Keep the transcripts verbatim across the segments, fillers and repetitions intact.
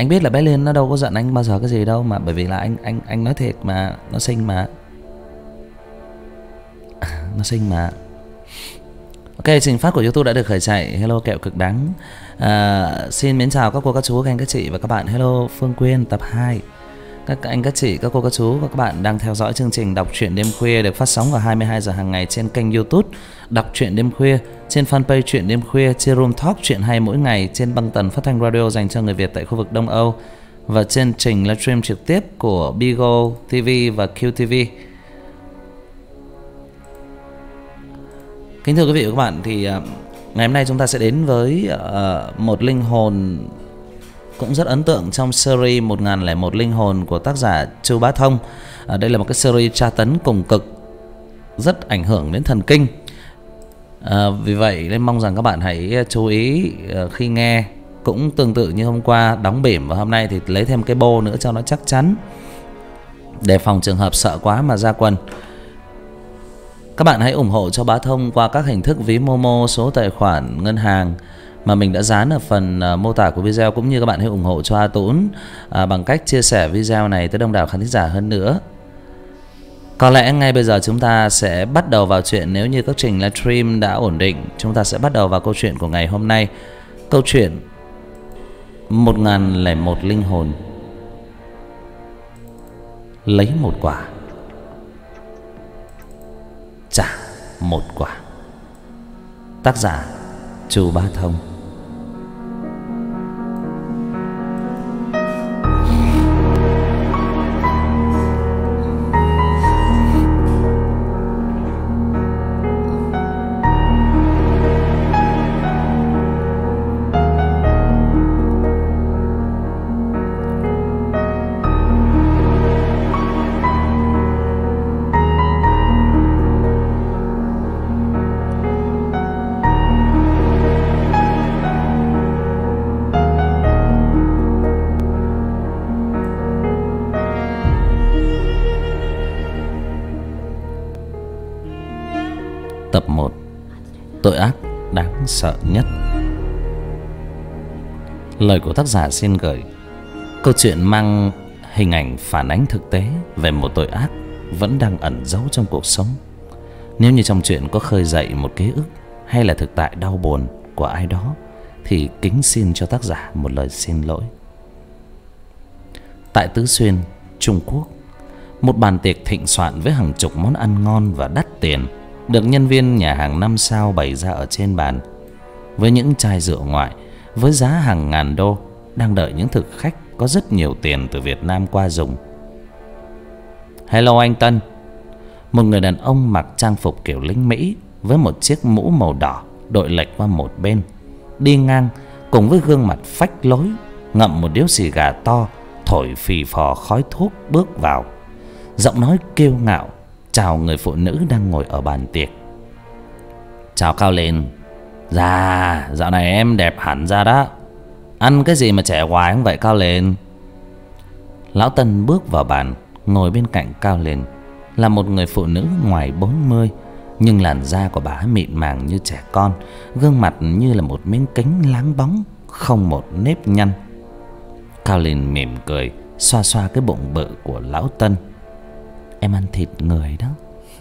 Anh biết là bé Liên nó đâu có giận anh bao giờ cái gì đâu mà, bởi vì là anh anh anh nói thiệt mà, nó xinh mà. Nó xinh mà. Ok, trình phát của YouTube đã được khởi chạy. Hello kẹo cực đắng. À, xin mến chào các cô các chú, các anh các chị và các bạn. Hello Phương Quyên tập hai. Các anh các chị, các cô các chú và các bạn đang theo dõi chương trình Đọc truyện đêm khuya được phát sóng vào hai mươi hai giờ hàng ngày trên kênh YouTube Đọc truyện đêm khuya, trên fanpage Truyện đêm khuya, trên Room Talk truyện hay mỗi ngày, trên băng tần phát thanh radio dành cho người Việt tại khu vực Đông Âu, và trên trình livestream trực tiếp của Bigo ti vi và Q ti vi. Kính thưa quý vị và các bạn, thì uh, ngày hôm nay chúng ta sẽ đến với uh, một linh hồn cũng rất ấn tượng trong series một nghìn lẻ một linh hồn của tác giả Chu Bá Thông. uh, Đây là một cái series tra tấn cùng cực, rất ảnh hưởng đến thần kinh. uh, Vì vậy nên mong rằng các bạn hãy chú ý uh, khi nghe. Cũng tương tự như hôm qua đóng bỉm, và hôm nay thì lấy thêm cái bô nữa cho nó chắc chắn, đề phòng trường hợp sợ quá mà ra quần. Các bạn hãy ủng hộ cho Bá Thông qua các hình thức ví Momo, số tài khoản ngân hàng mà mình đã dán ở phần uh, mô tả của video, cũng như các bạn hãy ủng hộ cho A Tún uh, bằng cách chia sẻ video này tới đông đảo khán thính giả hơn nữa. Có lẽ ngay bây giờ chúng ta sẽ bắt đầu vào chuyện. Nếu như các trình livestream đã ổn định, chúng ta sẽ bắt đầu vào câu chuyện của ngày hôm nay. Câu chuyện một nghìn lẻ một linh hồn lấy một quả, trả một quả. Tác giả Chu Bá Thông. Tập một. Tội ác đáng sợ nhất. Lời của tác giả xin gửi. Câu chuyện mang hình ảnh phản ánh thực tế về một tội ác vẫn đang ẩn giấu trong cuộc sống. Nếu như trong chuyện có khơi dậy một ký ức hay là thực tại đau buồn của ai đó, thì kính xin cho tác giả một lời xin lỗi. Tại Tứ Xuyên, Trung Quốc, một bàn tiệc thịnh soạn với hàng chục món ăn ngon và đắt tiền được nhân viên nhà hàng năm sao bày ra ở trên bàn, với những chai rượu ngoại với giá hàng ngàn đô đang đợi những thực khách có rất nhiều tiền từ Việt Nam qua dùng. Hello anh Tân. Một người đàn ông mặc trang phục kiểu lính Mỹ với một chiếc mũ màu đỏ đội lệch qua một bên, đi ngang cùng với gương mặt phách lối, ngậm một điếu xì gà to, thổi phì phò khói thuốc bước vào, giọng nói kiêu ngạo chào người phụ nữ đang ngồi ở bàn tiệc. Chào Cao Lên. Dạ, dạo này em đẹp hẳn ra đó. Ăn cái gì mà trẻ hoài không vậy Cao Lên? Lão Tân bước vào bàn, ngồi bên cạnh Cao Lên là một người phụ nữ ngoài bốn mươi, nhưng làn da của bà mịn màng như trẻ con, gương mặt như là một miếng kính láng bóng, không một nếp nhăn. Cao Lên mỉm cười, xoa xoa cái bụng bự của lão Tân. Em ăn thịt người đó.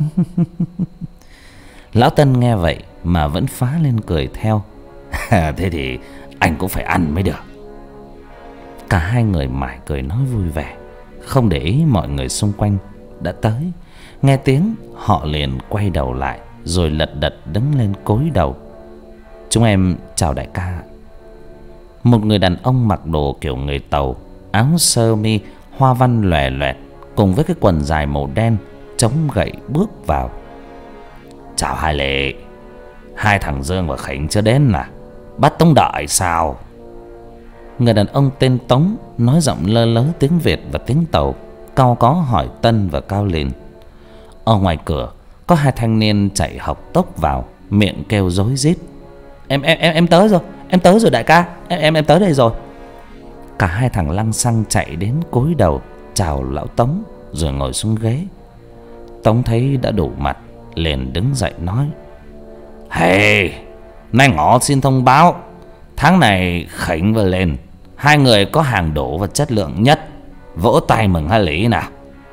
Lão Tân nghe vậy mà vẫn phá lên cười theo. Thế thì anh cũng phải ăn mới được. Cả hai người mải cười nói vui vẻ, không để ý mọi người xung quanh đã tới. Nghe tiếng họ liền quay đầu lại, rồi lật đật đứng lên cúi đầu. Chúng em chào đại ca. Một người đàn ông mặc đồ kiểu người Tàu, áo sơ mi hoa văn lòe loẹt cùng với cái quần dài màu đen, chống gậy bước vào. Chào hai Lệ. Hai thằng Dương và Khánh chưa đến à? Bắt Tống đợi sao? Người đàn ông tên Tống nói giọng lơ lớ tiếng Việt và tiếng Tàu, cau có hỏi Tân và Cao Lên. Ở ngoài cửa có hai thanh niên chạy học tốc vào, miệng kêu rối rít. Em em em em tới rồi, em tới rồi đại ca, em em em tới đây rồi. Cả hai thằng lăng xăng chạy đến cúi đầu chào lão Tống rồi ngồi xuống ghế. Tống thấy đã đủ mặt liền đứng dậy nói: Hey, nay ngọ xin thông báo, tháng này Khánh và Lên Hai người có hàng đủ và chất lượng nhất, vỗ tay mừng hai Lý nào.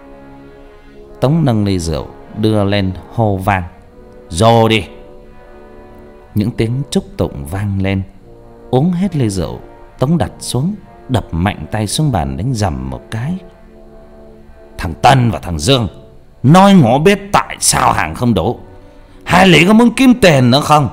Tống nâng ly rượu đưa lên hô vang: Rô đi. Những tiếng chúc tụng vang lên. Uống hết ly rượu, Tống đặt xuống, đập mạnh tay xuống bàn đánh rầm một cái. Thằng Tân và thằng Dương nói ngỏ biết tại sao hàng không đủ. Hai Lý có muốn kiếm tiền nữa không?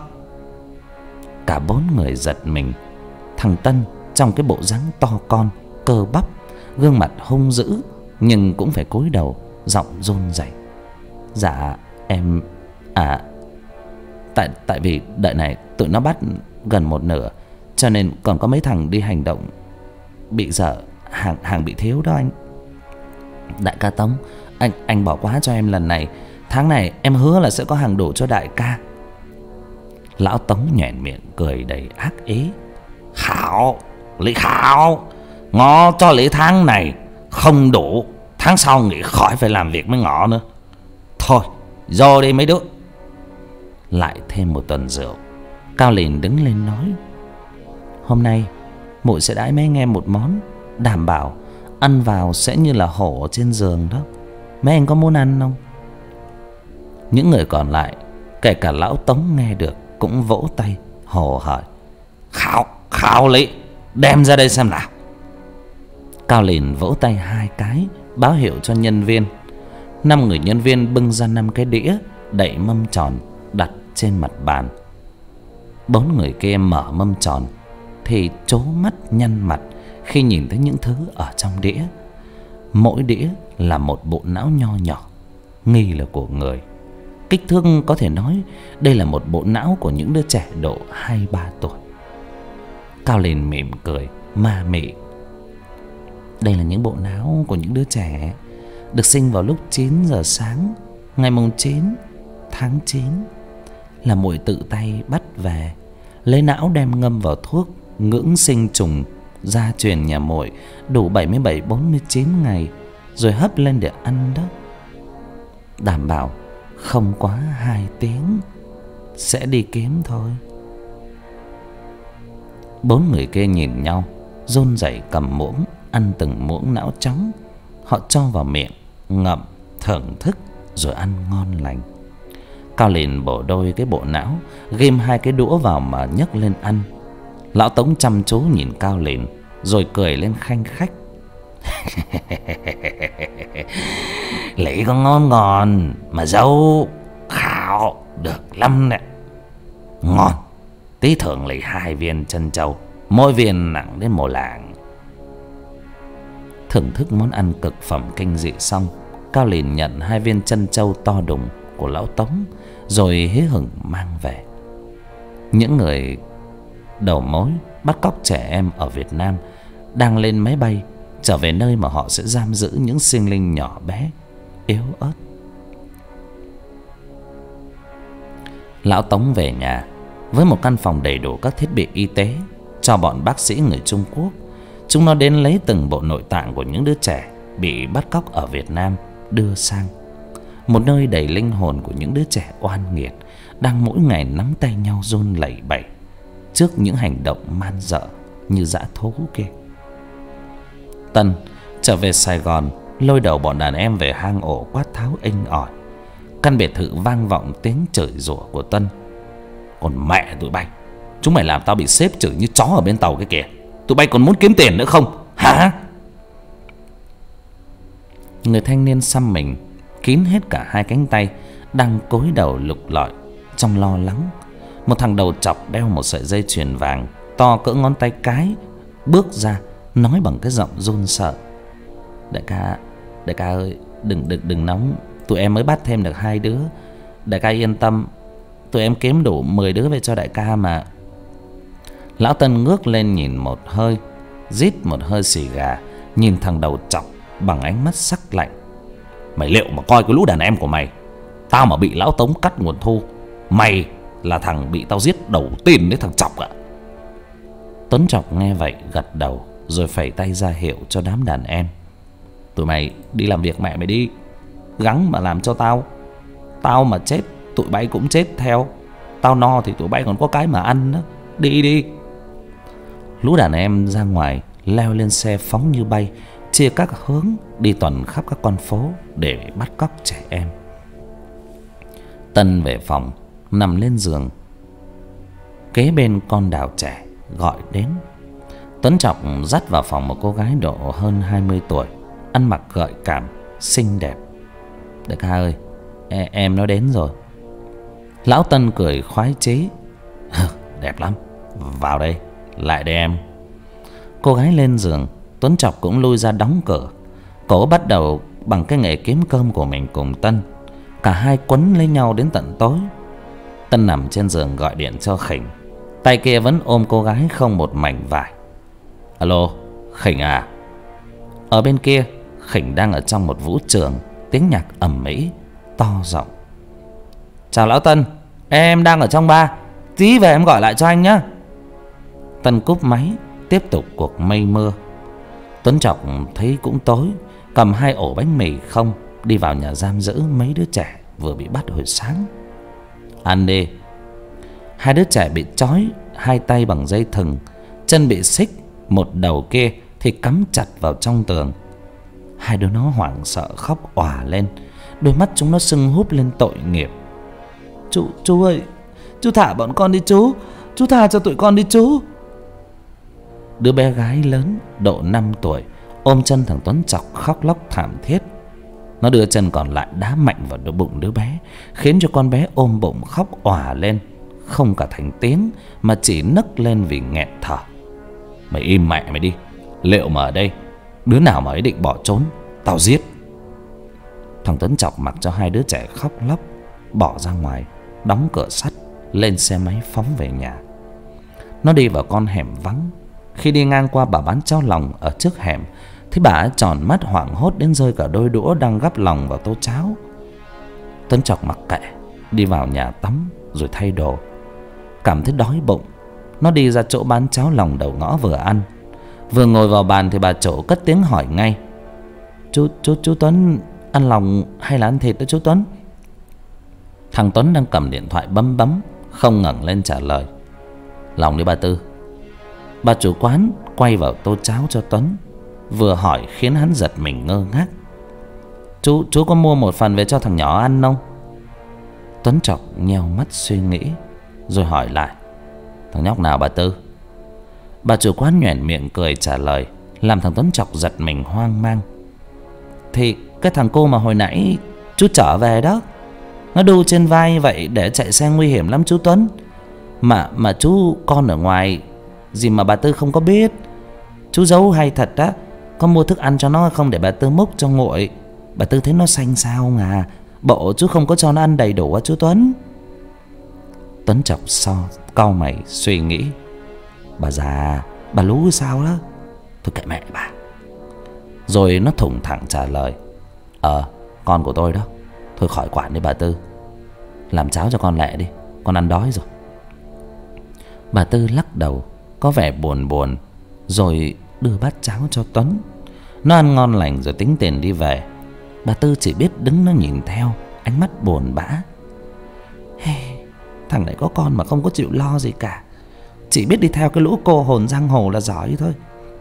Cả bốn người giật mình. Thằng Tân trong cái bộ dáng to con, cơ bắp, gương mặt hung dữ, nhưng cũng phải cúi đầu, giọng run rẩy: Dạ em à Tại tại vì đợi này tụi nó bắt gần một nửa, cho nên còn có mấy thằng đi hành động bị dở, hàng hàng bị thiếu đó anh. Đại ca Tống, anh anh bỏ qua cho em lần này. Tháng này em hứa là sẽ có hàng đủ cho đại ca. Lão Tống nhoẻn miệng cười đầy ác ý: Khảo, Lý Khảo, ngó cho Lý tháng này không đủ, tháng sau nghỉ khỏi phải làm việc với ngọ nữa. Thôi vô đi mấy đứa. Lại thêm một tuần rượu. Cao Lìn đứng lên nói: Hôm nay muội sẽ đãi mấy anh em một món, đảm bảo ăn vào sẽ như là hổ ở trên giường đó. Mấy anh có muốn ăn không? Những người còn lại, kể cả lão Tống nghe được, cũng vỗ tay hò hởi: Khảo, Khảo Lý, đem ra đây xem nào. Cao Lìn vỗ tay hai cái, báo hiệu cho nhân viên. Năm người nhân viên bưng ra năm cái đĩa đậy mâm tròn đặt trên mặt bàn. Bốn người kia mở mâm tròn thì trố mắt nhăn mặt khi nhìn thấy những thứ ở trong đĩa. Mỗi đĩa là một bộ não nho nhỏ, nghi là của người. Kích thước có thể nói đây là một bộ não của những đứa trẻ độ hai ba tuổi. Cao Lìn mỉm cười ma mị: Đây là những bộ não của những đứa trẻ được sinh vào lúc chín giờ sáng ngày mùng chín tháng chín. Là muội tự tay bắt về, lấy não đem ngâm vào thuốc ngưỡng sinh trùng gia truyền nhà muội đủ bảy mươi bảy bốn mươi chín ngày, rồi hấp lên để ăn đó. Đảm bảo không quá hai tiếng sẽ đi kiếm thôi. Bốn người kia nhìn nhau, run rẩy cầm muỗng ăn từng muỗng não trắng. Họ cho vào miệng, ngậm, thưởng thức rồi ăn ngon lành. Cao Lìn bổ đôi cái bộ não, ghim hai cái đũa vào mà nhấc lên ăn. Lão Tống chăm chú nhìn Cao Lìn rồi cười lên khanh khách: Lý có ngon ngon mà dâu Khảo được lắm nè. Ngon, tí thưởng Lý hai viên chân trâu, mỗi viên nặng đến một lạng. Thưởng thức món ăn cực phẩm kinh dị xong, Cao Lìn nhận hai viên chân trâu to đùng của lão Tống rồi hí hửng mang về. Những người đầu mối bắt cóc trẻ em ở Việt Nam đang lên máy bay trở về nơi mà họ sẽ giam giữ những sinh linh nhỏ bé, yếu ớt. Lão Tống về nhà với một căn phòng đầy đủ các thiết bị y tế cho bọn bác sĩ người Trung Quốc. Chúng nó đến lấy từng bộ nội tạng của những đứa trẻ bị bắt cóc ở Việt Nam đưa sang một nơi đầy linh hồn của những đứa trẻ oan nghiệt đang mỗi ngày nắm tay nhau run lẩy bẩy trước những hành động man dợ như dã thú kia. Tân trở về Sài Gòn, lôi đầu bọn đàn em về hang ổ quát tháo inh ỏi. Căn biệt thự vang vọng tiếng chửi rủa của Tân: Còn mẹ tụi bay, chúng mày làm tao bị sếp chửi như chó ở bên tàu cái kìa. Tụi bay còn muốn kiếm tiền nữa không hả? Người thanh niên xăm mình kín hết cả hai cánh tay, đang cúi đầu lục lọi trong lo lắng. Một thằng đầu trọc đeo một sợi dây chuyền vàng to cỡ ngón tay cái bước ra, nói bằng cái giọng run sợ: Đại ca, đại ca ơi, đừng đừng đừng nóng, tụi em mới bắt thêm được hai đứa. Đại ca yên tâm, tụi em kiếm đủ mười đứa về cho đại ca mà. Lão Tân ngước lên nhìn một hơi, rít một hơi xì gà, nhìn thằng đầu trọc bằng ánh mắt sắc lạnh: Mày liệu mà coi cái lũ đàn em của mày, tao mà bị lão Tống cắt nguồn thu, mày là thằng bị tao giết đầu tiên đấy thằng Chọc ạ. Tuấn Chọc nghe vậy gật đầu rồi phẩy tay ra hiệu cho đám đàn em: Tụi mày đi làm việc mẹ mày đi, gắng mà làm cho tao. Tao mà chết tụi bay cũng chết theo, tao no thì tụi bay còn có cái mà ăn đó. Đi đi. Lũ đàn em ra ngoài leo lên xe phóng như bay, chia các hướng đi tuần khắp các con phố để bắt cóc trẻ em. Tân về phòng, nằm lên giường kế bên con đào trẻ gọi đến. Tuấn Chọc dắt vào phòng một cô gái độ hơn hai mươi tuổi, ăn mặc gợi cảm, xinh đẹp. Đại ca ơi, e, em nó đến rồi. Lão Tân cười khoái chí. Đẹp lắm, vào đây, lại đây em. Cô gái lên giường, Tuấn Chọc cũng lui ra đóng cửa. Cổ bắt đầu bằng cái nghề kiếm cơm của mình cùng Tân. Cả hai quấn lấy nhau đến tận tối. Tân nằm trên giường gọi điện cho Khỉnh, tay kia vẫn ôm cô gái không một mảnh vải. Alo, Khỉnh à? Ở bên kia, Khỉnh đang ở trong một vũ trường, tiếng nhạc ầm ĩ to rộng. Chào lão Tân, em đang ở trong bar, tí về em gọi lại cho anh nhé. Tân cúp máy, tiếp tục cuộc mây mưa. Tuấn Chọc thấy cũng tối, cầm hai ổ bánh mì không, đi vào nhà giam giữ mấy đứa trẻ vừa bị bắt hồi sáng. Ăn đi. Hai đứa trẻ bị trói, hai tay bằng dây thừng, chân bị xích, một đầu kia thì cắm chặt vào trong tường. Hai đứa nó hoảng sợ khóc òa lên, đôi mắt chúng nó sưng húp lên tội nghiệp. Chú, chú ơi, chú thả bọn con đi chú, chú tha cho tụi con đi chú. Đứa bé gái lớn độ năm tuổi ôm chân thằng Tuấn Chọc khóc lóc thảm thiết. Nó đưa chân còn lại đá mạnh vào đôi bụng đứa bé, khiến cho con bé ôm bụng khóc òa lên, không cả thành tiếng mà chỉ nấc lên vì nghẹn thở. Mày im mẹ mày đi, liệu mà ở đây đứa nào mà ấy định bỏ trốn, tao giết. Thằng Tuấn Chọc mặc cho hai đứa trẻ khóc lóc, bỏ ra ngoài, đóng cửa sắt, lên xe máy phóng về nhà. Nó đi vào con hẻm vắng. Khi đi ngang qua bà bán cháo lòng ở trước hẻm, thì bà ấy tròn mắt hoảng hốt đến rơi cả đôi đũa đang gắp lòng vào tô cháo. Tuấn Chọc mặc kệ, đi vào nhà tắm rồi thay đồ. Cảm thấy đói bụng, nó đi ra chỗ bán cháo lòng đầu ngõ vừa ăn. Vừa ngồi vào bàn thì bà chủ cất tiếng hỏi ngay. Chú, chú, chú Tuấn ăn lòng hay là ăn thịt đó chú Tuấn? Thằng Tuấn đang cầm điện thoại bấm bấm, không ngẩng lên trả lời. Lòng đi bà Tư. Bà chủ quán quay vào tô cháo cho Tuấn, vừa hỏi khiến hắn giật mình ngơ ngác. Chú, chú có mua một phần về cho thằng nhỏ ăn không? Tuấn Chọc nheo mắt suy nghĩ, rồi hỏi lại. Thằng nhóc nào bà Tư? Bà chủ quán nhoẻn miệng cười trả lời, làm thằng Tuấn Chọc giật mình hoang mang. Thì cái thằng cô mà hồi nãy chú trở về đó, nó đu trên vai vậy để chạy xe nguy hiểm lắm chú Tuấn. Mà mà chú con ở ngoài gì mà bà Tư không có biết. Chú giấu hay thật á. Có mua thức ăn cho nó không để bà Tư múc cho nguội. Bà Tư thấy nó xanh sao không à? Bộ chú không có cho nó ăn đầy đủ á chú Tuấn. Tuấn Chọc so cau mày suy nghĩ. Bà già, bà lú sao đó. Thôi kệ mẹ bà. Rồi nó thủng thẳng trả lời. Ờ, con của tôi đó. Thôi khỏi quản đi bà Tư. Làm cháo cho con lẹ đi, con ăn đói rồi. Bà Tư lắc đầu, có vẻ buồn buồn, rồi đưa bát cháo cho Tuấn. Nó ăn ngon lành rồi tính tiền đi về. Bà Tư chỉ biết đứng nó nhìn theo, ánh mắt buồn bã. Hey, thằng này có con mà không có chịu lo gì cả, chỉ biết đi theo cái lũ cô hồn giang hồ là giỏi thôi.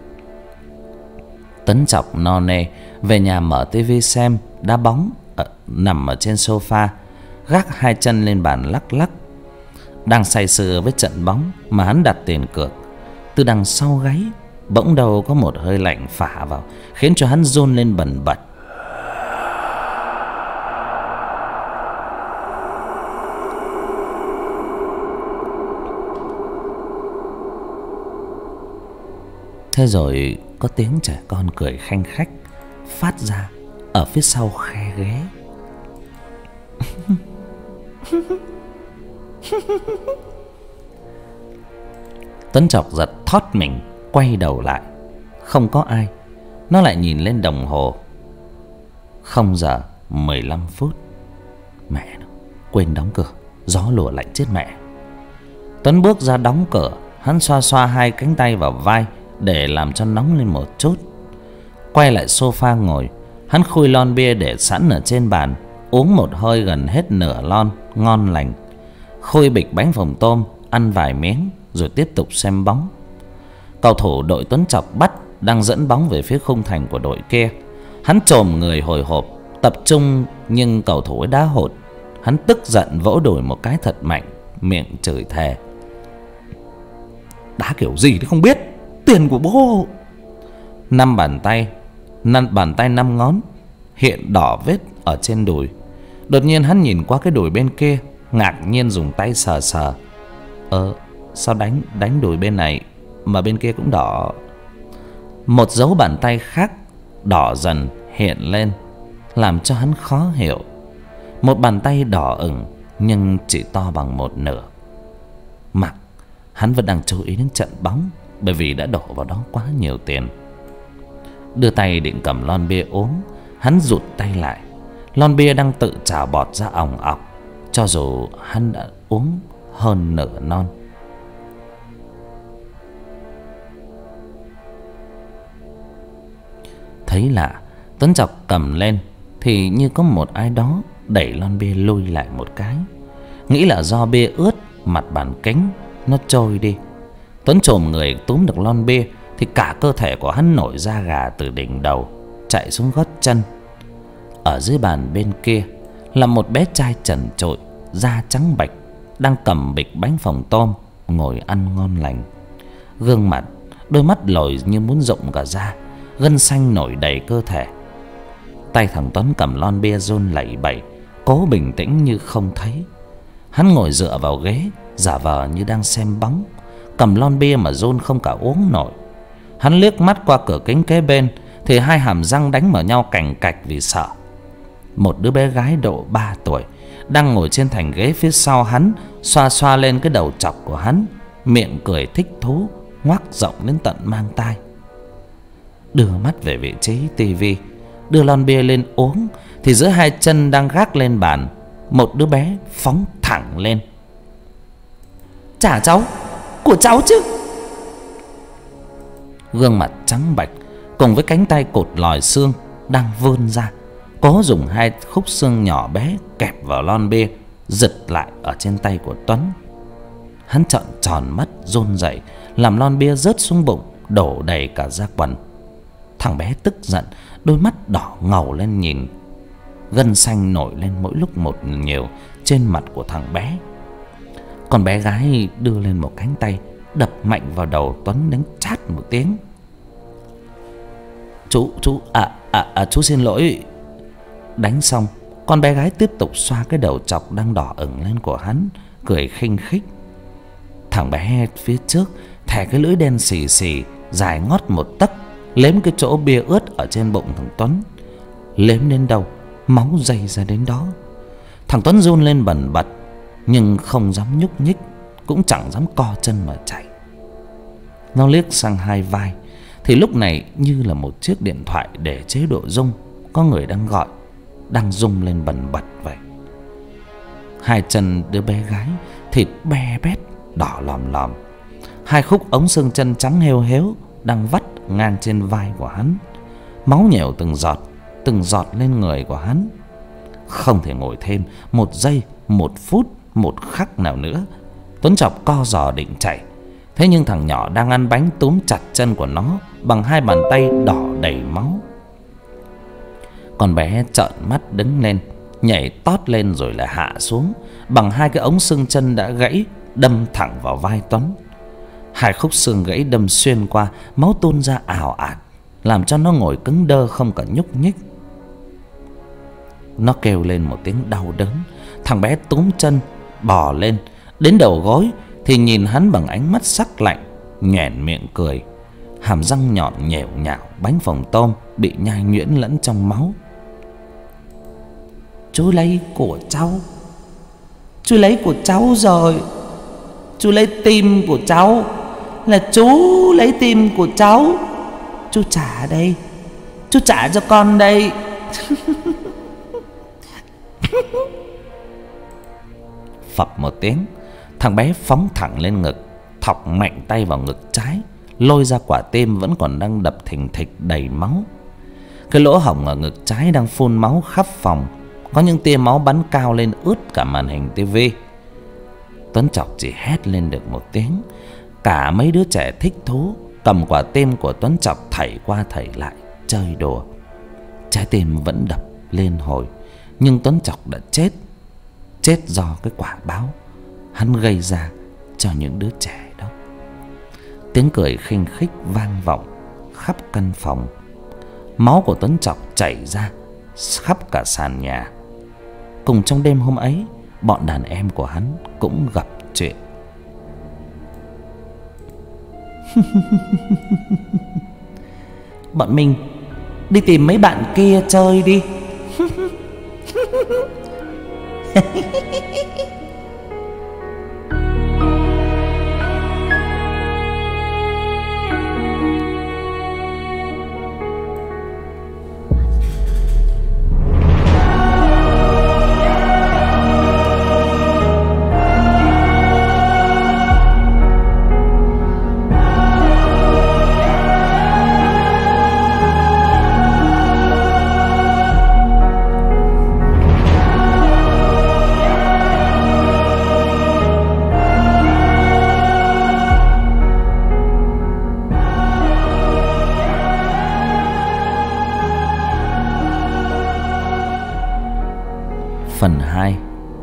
Tuấn Chọc no nê về nhà mở tivi xem đá bóng, ở, nằm ở trên sofa, gác hai chân lên bàn lắc lắc. Đang say sưa với trận bóng mà hắn đặt tiền cược, từ đằng sau gáy bỗng đầu có một hơi lạnh phả vào, khiến cho hắn run lên bần bật. Thế rồi có tiếng trẻ con cười khanh khách phát ra ở phía sau khe ghế. Tuấn Chọc giật thót mình, quay đầu lại, không có ai. Nó lại nhìn lên đồng hồ, không giờ mười lăm phút. Mẹ nó, quên đóng cửa, gió lùa lạnh chết mẹ. Tuấn bước ra đóng cửa, hắn xoa xoa hai cánh tay vào vai để làm cho nóng lên một chút. Quay lại sofa ngồi, hắn khui lon bia để sẵn ở trên bàn, uống một hơi gần hết nửa lon, ngon lành. Khui bịch bánh phồng tôm, ăn vài miếng rồi tiếp tục xem bóng. Cầu thủ đội Tuấn Chọc bắt đang dẫn bóng về phía khung thành của đội kia. Hắn chồm người hồi hộp, tập trung, nhưng cầu thủ ấy đá hụt. Hắn tức giận vỗ đùi một cái thật mạnh, miệng chửi thề: đá kiểu gì thì không biết, tiền của bố. Năm bàn tay, năm bàn tay năm ngón hiện đỏ vết ở trên đùi. Đột nhiên hắn nhìn qua cái đùi bên kia, ngạc nhiên dùng tay sờ sờ. Ờ, sao đánh đánh đùi bên này mà bên kia cũng đỏ? Một dấu bàn tay khác đỏ dần hiện lên, làm cho hắn khó hiểu. Một bàn tay đỏ ửng nhưng chỉ to bằng một nửa. Mặc hắn vẫn đang chú ý đến trận bóng, bởi vì đã đổ vào đó quá nhiều tiền. Đưa tay định cầm lon bia uống, hắn rụt tay lại. Lon bia đang tự trào bọt ra òng ọc, cho dù hắn đã uống hơn nửa non. Thấy lạ, Tuấn Chọc cầm lên thì như có một ai đó đẩy lon bia lùi lại một cái. Nghĩ là do bia ướt mặt bàn kính nó trôi đi. Tuấn chồm người túm được lon bia thì cả cơ thể của hắn nổi da gà từ đỉnh đầu chạy xuống gót chân. Ở dưới bàn bên kia là một bé trai trần trụi, da trắng bệch, đang cầm bịch bánh phồng tôm ngồi ăn ngon lành. Gương mặt, đôi mắt lồi như muốn rụng cả ra, gân xanh nổi đầy cơ thể. Tay thằng Tuấn cầm lon bia run lẩy bẩy, cố bình tĩnh như không thấy. Hắn ngồi dựa vào ghế, giả vờ như đang xem bóng, cầm lon bia mà run không cả uống nổi. Hắn liếc mắt qua cửa kính kế bên thì hai hàm răng đánh vào nhau cành cạch vì sợ. Một đứa bé gái độ ba tuổi đang ngồi trên thành ghế phía sau hắn, xoa xoa lên cái đầu chọc của hắn, miệng cười thích thú, ngoác rộng đến tận mang tai. Đưa mắt về vị trí tivi, đưa lon bia lên uống thì giữa hai chân đang gác lên bàn, một đứa bé phóng thẳng lên. Trả cháu, của cháu chứ. Gương mặt trắng bệch cùng với cánh tay cột lòi xương đang vươn ra, cố dùng hai khúc xương nhỏ bé kẹp vào lon bia, giật lại ở trên tay của Tuấn. Hắn trợn tròn mắt run rẩy, làm lon bia rớt xuống bụng, đổ đầy cả ra quần. Thằng bé tức giận, đôi mắt đỏ ngầu lên nhìn. Gân xanh nổi lên mỗi lúc một nhiều trên mặt của thằng bé. Còn bé gái đưa lên một cánh tay, đập mạnh vào đầu Tuấn đánh chát một tiếng. Chú, chú, à, à, à, chú xin lỗi. Đánh xong, con bé gái tiếp tục xoa cái đầu chọc đang đỏ ửng lên của hắn, cười khinh khích. Thằng bé phía trước thè cái lưỡi đen xì xì dài ngót một tấc, lếm cái chỗ bia ướt ở trên bụng thằng Tuấn. Lếm đến đâu, máu dày ra đến đó. Thằng Tuấn run lên bần bật, nhưng không dám nhúc nhích, cũng chẳng dám co chân mà chạy. Nó liếc sang hai vai thì lúc này như là một chiếc điện thoại để chế độ rung, có người đang gọi, đang rung lên bần bật vậy. Hai chân đứa bé gái thịt be bét đỏ lòm lòm, hai khúc ống xương chân trắng heo héo đang vắt ngang trên vai của hắn. Máu nhèo từng giọt, từng giọt lên người của hắn. Không thể ngồi thêm một giây, một phút, một khắc nào nữa. Tuấn Chọc co giò định chạy, thế nhưng thằng nhỏ đang ăn bánh túm chặt chân của nó bằng hai bàn tay đỏ đầy máu. Con bé trợn mắt đứng lên, nhảy tót lên rồi lại hạ xuống, bằng hai cái ống xương chân đã gãy đâm thẳng vào vai Tuấn. Hai khúc xương gãy đâm xuyên qua, máu tuôn ra ào ạt, làm cho nó ngồi cứng đơ không cả nhúc nhích. Nó kêu lên một tiếng đau đớn. Thằng bé túm chân bò lên đến đầu gối thì nhìn hắn bằng ánh mắt sắc lạnh, nhoẻn miệng cười, hàm răng nhọn nhẻo nhạo bánh phồng tôm bị nhai nhuyễn lẫn trong máu. Chú lấy của cháu, chú lấy của cháu rồi, chú lấy tim của cháu, là chú lấy tim của cháu. Chú trả đây, chú trả cho con đây. Phập một tiếng, thằng bé phóng thẳng lên ngực, thọc mạnh tay vào ngực trái, lôi ra quả tim vẫn còn đang đập thình thịch đầy máu. Cái lỗ hổng ở ngực trái đang phun máu khắp phòng, có những tia máu bắn cao lên ướt cả màn hình tivi. Tuấn Chọc chỉ hét lên được một tiếng. Cả mấy đứa trẻ thích thú cầm quả tim của Tuấn Chọc thảy qua thảy lại chơi đùa. Trái tim vẫn đập lên hồi, nhưng Tuấn Chọc đã chết. Chết do cái quả báo hắn gây ra cho những đứa trẻ đó. Tiếng cười khinh khích vang vọng khắp căn phòng. Máu của Tuấn Chọc chảy ra khắp cả sàn nhà. Cùng trong đêm hôm ấy, bọn đàn em của hắn cũng gặp chuyện. Bọn mình đi tìm mấy bạn kia chơi đi. Phần hai.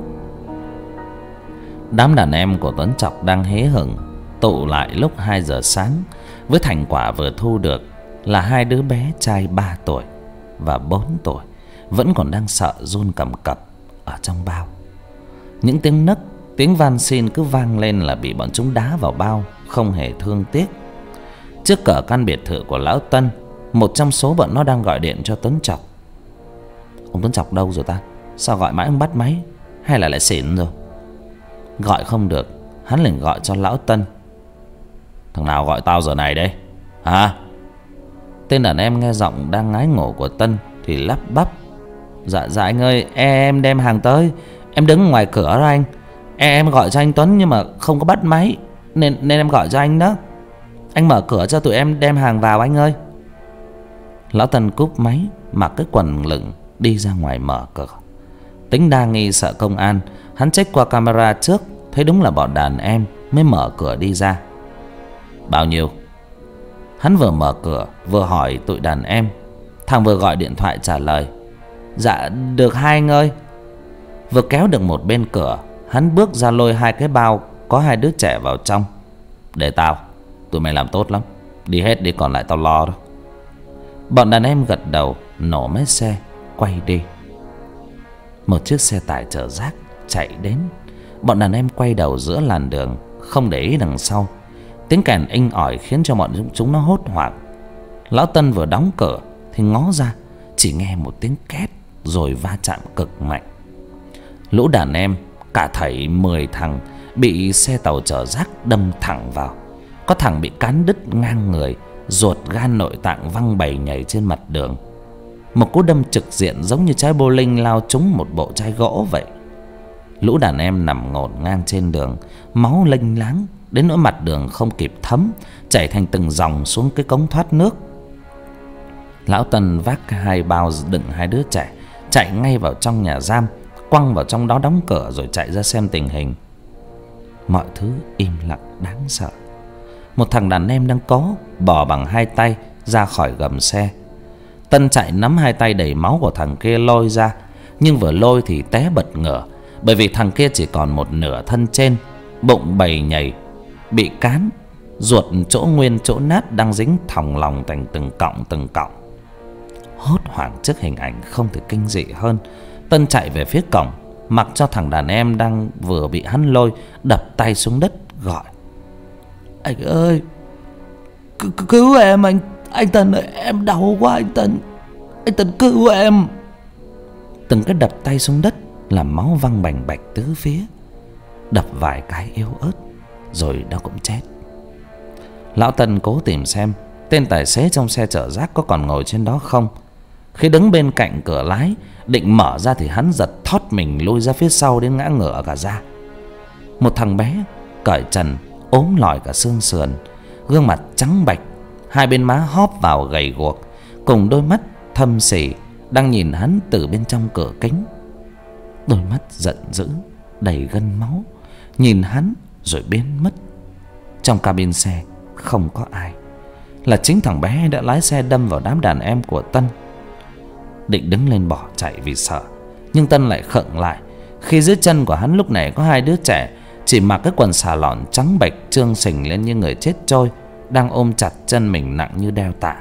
Đám đàn em của Tuấn Chọc đang hé hửng tụ lại lúc hai giờ sáng, với thành quả vừa thu được là hai đứa bé trai ba tuổi và bốn tuổi vẫn còn đang sợ run cầm cập ở trong bao. Những tiếng nấc, tiếng van xin cứ vang lên là bị bọn chúng đá vào bao, không hề thương tiếc. Trước cửa căn biệt thự của lão Tân, một trong số bọn nó đang gọi điện cho Tuấn Chọc. Ông Tuấn Chọc đâu rồi ta? Sao gọi mãi không bắt máy? Hay là lại xỉn rồi? Gọi không được, hắn liền gọi cho lão Tân. Thằng nào gọi tao giờ này đây? Hả? Tên đàn em nghe giọng đang ngái ngủ của Tân thì lắp bắp. Dạ dạ anh ơi, em đem hàng tới. Em đứng ngoài cửa đó anh. Em gọi cho anh Tuấn nhưng mà không có bắt máy, Nên nên em gọi cho anh đó. Anh mở cửa cho tụi em đem hàng vào anh ơi. Lão Tân cúp máy, mặc cái quần lửng đi ra ngoài mở cửa. Tính đa nghi sợ công an, hắn check qua camera trước, thấy đúng là bọn đàn em, mới mở cửa đi ra. Bao nhiêu? Hắn vừa mở cửa vừa hỏi tụi đàn em. Thằng vừa gọi điện thoại trả lời. Dạ được hai anh ơi. Vừa kéo được một bên cửa, hắn bước ra lôi hai cái bao có hai đứa trẻ vào trong. Để tao, tụi mày làm tốt lắm. Đi hết đi, còn lại tao lo đó. Bọn đàn em gật đầu, nổ máy xe quay đi. Một chiếc xe tải chở rác chạy đến. Bọn đàn em quay đầu giữa làn đường, không để ý đằng sau. Tiếng kèn inh ỏi khiến cho bọn chúng nó hốt hoảng. Lão Tân vừa đóng cửa thì ngó ra, chỉ nghe một tiếng két rồi va chạm cực mạnh. Lũ đàn em cả thảy mười thằng bị xe tàu chở rác đâm thẳng vào. Có thằng bị cán đứt ngang người, ruột gan nội tạng văng bầy nhảy trên mặt đường. Một cú đâm trực diện giống như trái bowling lao trúng một bộ chai gỗ vậy. Lũ đàn em nằm ngổn ngang trên đường, máu lênh láng đến nỗi mặt đường không kịp thấm, chảy thành từng dòng xuống cái cống thoát nước. Lão Tân vác hai bao đựng hai đứa trẻ, chạy ngay vào trong nhà giam, quăng vào trong đó đóng cửa rồi chạy ra xem tình hình. Mọi thứ im lặng đáng sợ. Một thằng đàn em đang cố bò bằng hai tay ra khỏi gầm xe. Tân chạy nắm hai tay đầy máu của thằng kia lôi ra, nhưng vừa lôi thì té bật ngửa, bởi vì thằng kia chỉ còn một nửa thân trên, bụng bầy nhầy, bị cán, ruột chỗ nguyên chỗ nát đang dính thòng lòng thành từng cọng từng cọng. Hốt hoảng trước hình ảnh không thể kinh dị hơn, Tân chạy về phía cổng, mặc cho thằng đàn em đang vừa bị hắn lôi đập tay xuống đất gọi. Anh ơi, C cứu em anh, anh Tân ơi, em đau quá anh Tân, anh Tân cứu em. Từng cái đập tay xuống đất làm máu văng bành bạch tứ phía. Đập vài cái yếu ớt rồi nó cũng chết. Lão Tân cố tìm xem tên tài xế trong xe chở rác có còn ngồi trên đó không. Khi đứng bên cạnh cửa lái định mở ra thì hắn giật thót mình lui ra phía sau đến ngã ngửa cả ra. Một thằng bé cởi trần, ốm lòi cả xương sườn, gương mặt trắng bệch, hai bên má hóp vào gầy guộc, cùng đôi mắt thâm sỉ đang nhìn hắn từ bên trong cửa kính. Đôi mắt giận dữ đầy gân máu, nhìn hắn rồi biến mất. Trong cabin xe không có ai, là chính thằng bé đã lái xe đâm vào đám đàn em của Tân. Định đứng lên bỏ chạy vì sợ, nhưng Tân lại khựng lại khi dưới chân của hắn lúc này có hai đứa trẻ chỉ mặc cái quần xà lọn trắng bệch trương sình lên như người chết trôi, đang ôm chặt chân mình nặng như đeo tạ.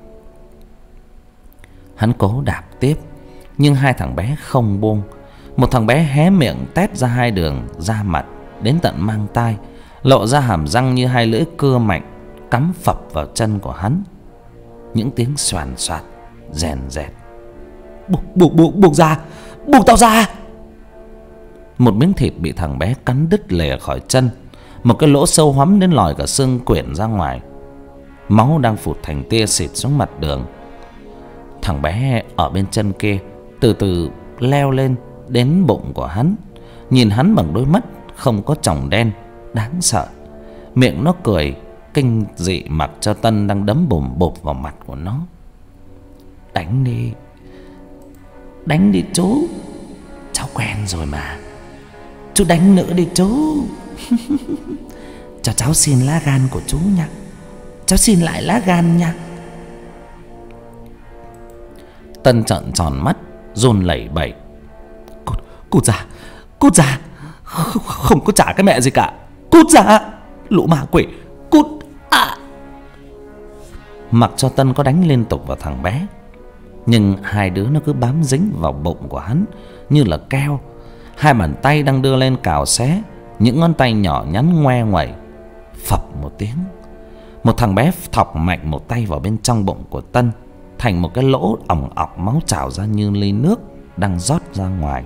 Hắn cố đạp tiếp, nhưng hai thằng bé không buông. Một thằng bé hé miệng tét ra hai đường da mặt đến tận mang tai, lộ ra hàm răng như hai lưỡi cưa mạnh cắm phập vào chân của hắn. Những tiếng xoàn xoạt rèn rẹt. Buộc, buộc, buộc, buộc ra, buộc tao ra. Một miếng thịt bị thằng bé cắn đứt lìa khỏi chân, một cái lỗ sâu hoắm đến lòi cả xương quyển ra ngoài. Máu đang phụt thành tia xịt xuống mặt đường. Thằng bé ở bên chân kia từ từ leo lên đến bụng của hắn, nhìn hắn bằng đôi mắt không có tròng đen đáng sợ. Miệng nó cười kinh dị mặc cho Tân đang đấm bùm bụp vào mặt của nó. Đánh đi, đánh đi chú, cháu quen rồi mà. Chú đánh nữa đi chú. Cho cháu xin lá gan của chú nha. Cháu xin lại lá gan nha. Tân trợn tròn mắt run lẩy bẩy. Cút, cút ra, cút ra. Không, không có trả cái mẹ gì cả. Cút ra, lũ ma quỷ, cút. À. Mặc cho Tân có đánh liên tục vào thằng bé, nhưng hai đứa nó cứ bám dính vào bụng của hắn như là keo. Hai bàn tay đang đưa lên cào xé, những ngón tay nhỏ nhắn ngoe nguẩy. Phập một tiếng, một thằng bé thọc mạnh một tay vào bên trong bụng của Tân, thành một cái lỗ ỏng ọc, máu trào ra như ly nước đang rót ra ngoài.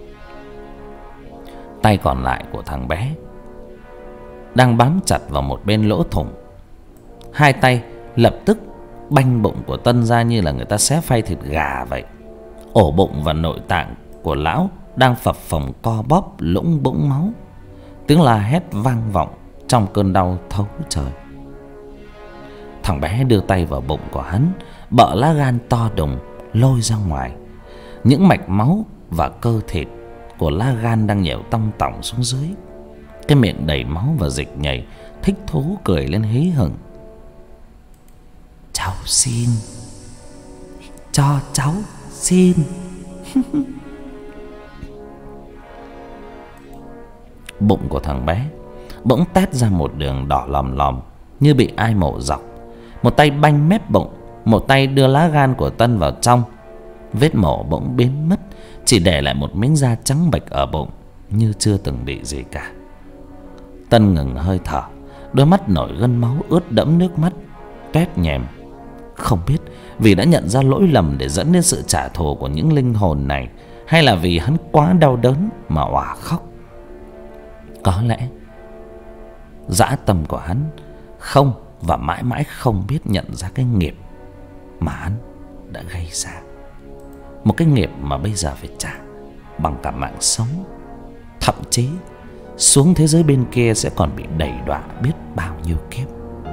Tay còn lại của thằng bé đang bám chặt vào một bên lỗ thủng. Hai tay lập tức banh bụng của Tân ra như là người ta xé phay thịt gà vậy. Ổ bụng và nội tạng của lão đang phập phồng co bóp lũng bũng máu. Tiếng la hét vang vọng trong cơn đau thấu trời. Thằng bé đưa tay vào bụng của hắn, bợ lá gan to đùng lôi ra ngoài. Những mạch máu và cơ thịt của lá gan đang nhèo tong tỏng xuống dưới. Cái miệng đầy máu và dịch nhầy thích thú cười lên hí hửng. Cháu xin, cho cháu xin. Bụng của thằng bé bỗng tét ra một đường đỏ lòm lòm như bị ai mổ dọc. Một tay banh mép bụng, một tay đưa lá gan của Tân vào trong. Vết mổ bỗng biến mất, chỉ để lại một miếng da trắng bệch ở bụng như chưa từng bị gì cả. Tân ngừng hơi thở, đôi mắt nổi gân máu ướt đẫm nước mắt, két nhèm. Không biết vì đã nhận ra lỗi lầm để dẫn đến sự trả thù của những linh hồn này, hay là vì hắn quá đau đớn mà òa khóc. Có lẽ dã tâm của hắn không và mãi mãi không biết nhận ra cái nghiệp mà hắn đã gây ra. Một cái nghiệp mà bây giờ phải trả bằng cả mạng sống. Thậm chí xuống thế giới bên kia sẽ còn bị đày đọa biết bao nhiêu kiếp.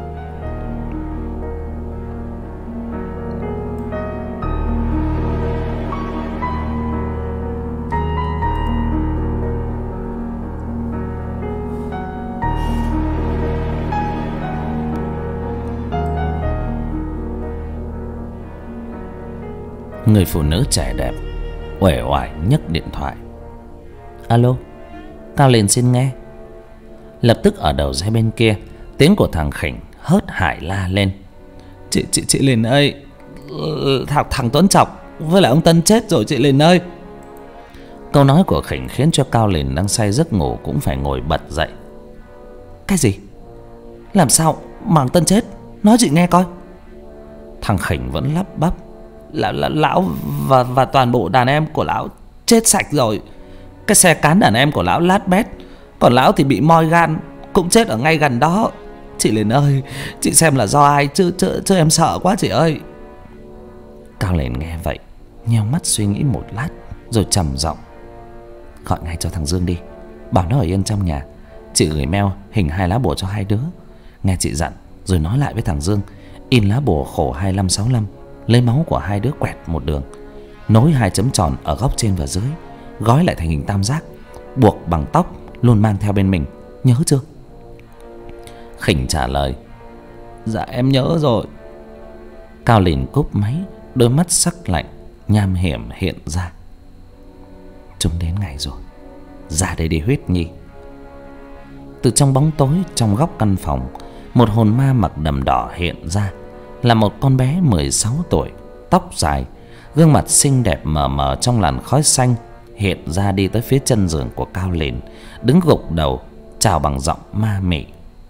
Người phụ nữ trẻ đẹp uể oải nhấc điện thoại. Alo, Cao Liền xin nghe. Lập tức ở đầu dây bên kia, tiếng của thằng Khỉnh hớt hải la lên. Chị chị chị Liền ơi, thằng thằng Tuấn Chọc với lại ông Tân chết rồi chị Liền ơi. Câu nói của Khỉnh khiến cho Cao Liền đang say giấc ngủ cũng phải ngồi bật dậy. Cái gì? Làm sao mà ông Tân chết? Nói chị nghe coi. Thằng Khỉnh vẫn lắp bắp. Là, là, lão và, và toàn bộ đàn em của lão chết sạch rồi. Cái xe cán đàn em của lão lát bét, còn lão thì bị moi gan, cũng chết ở ngay gần đó. Chị Liền ơi, chị xem là do ai chứ, chứ, chứ em sợ quá chị ơi. Cao Liền nghe vậy nheo mắt suy nghĩ một lát rồi trầm giọng. Gọi ngay cho thằng Dương đi, bảo nó ở yên trong nhà. Chị gửi mail hình hai lá bùa cho hai đứa. Nghe chị dặn rồi nói lại với thằng Dương in lá bùa khổ hai lăm sáu lăm, lấy máu của hai đứa quẹt một đường, nối hai chấm tròn ở góc trên và dưới, gói lại thành hình tam giác, buộc bằng tóc, luôn mang theo bên mình, nhớ chưa? Khỉnh trả lời. Dạ em nhớ rồi. Cao Lìn cúp máy, đôi mắt sắc lạnh nham hiểm hiện ra. Chúng đến ngày rồi, ra đây đi Huyết Nhi. Từ trong bóng tối trong góc căn phòng, một hồn ma mặc đầm đỏ hiện ra. Là một con bé mười sáu tuổi, tóc dài, gương mặt xinh đẹp mờ mờ trong làn khói xanh, hiện ra đi tới phía chân giường của Cao Lìn, đứng gục đầu chào bằng giọng ma mị.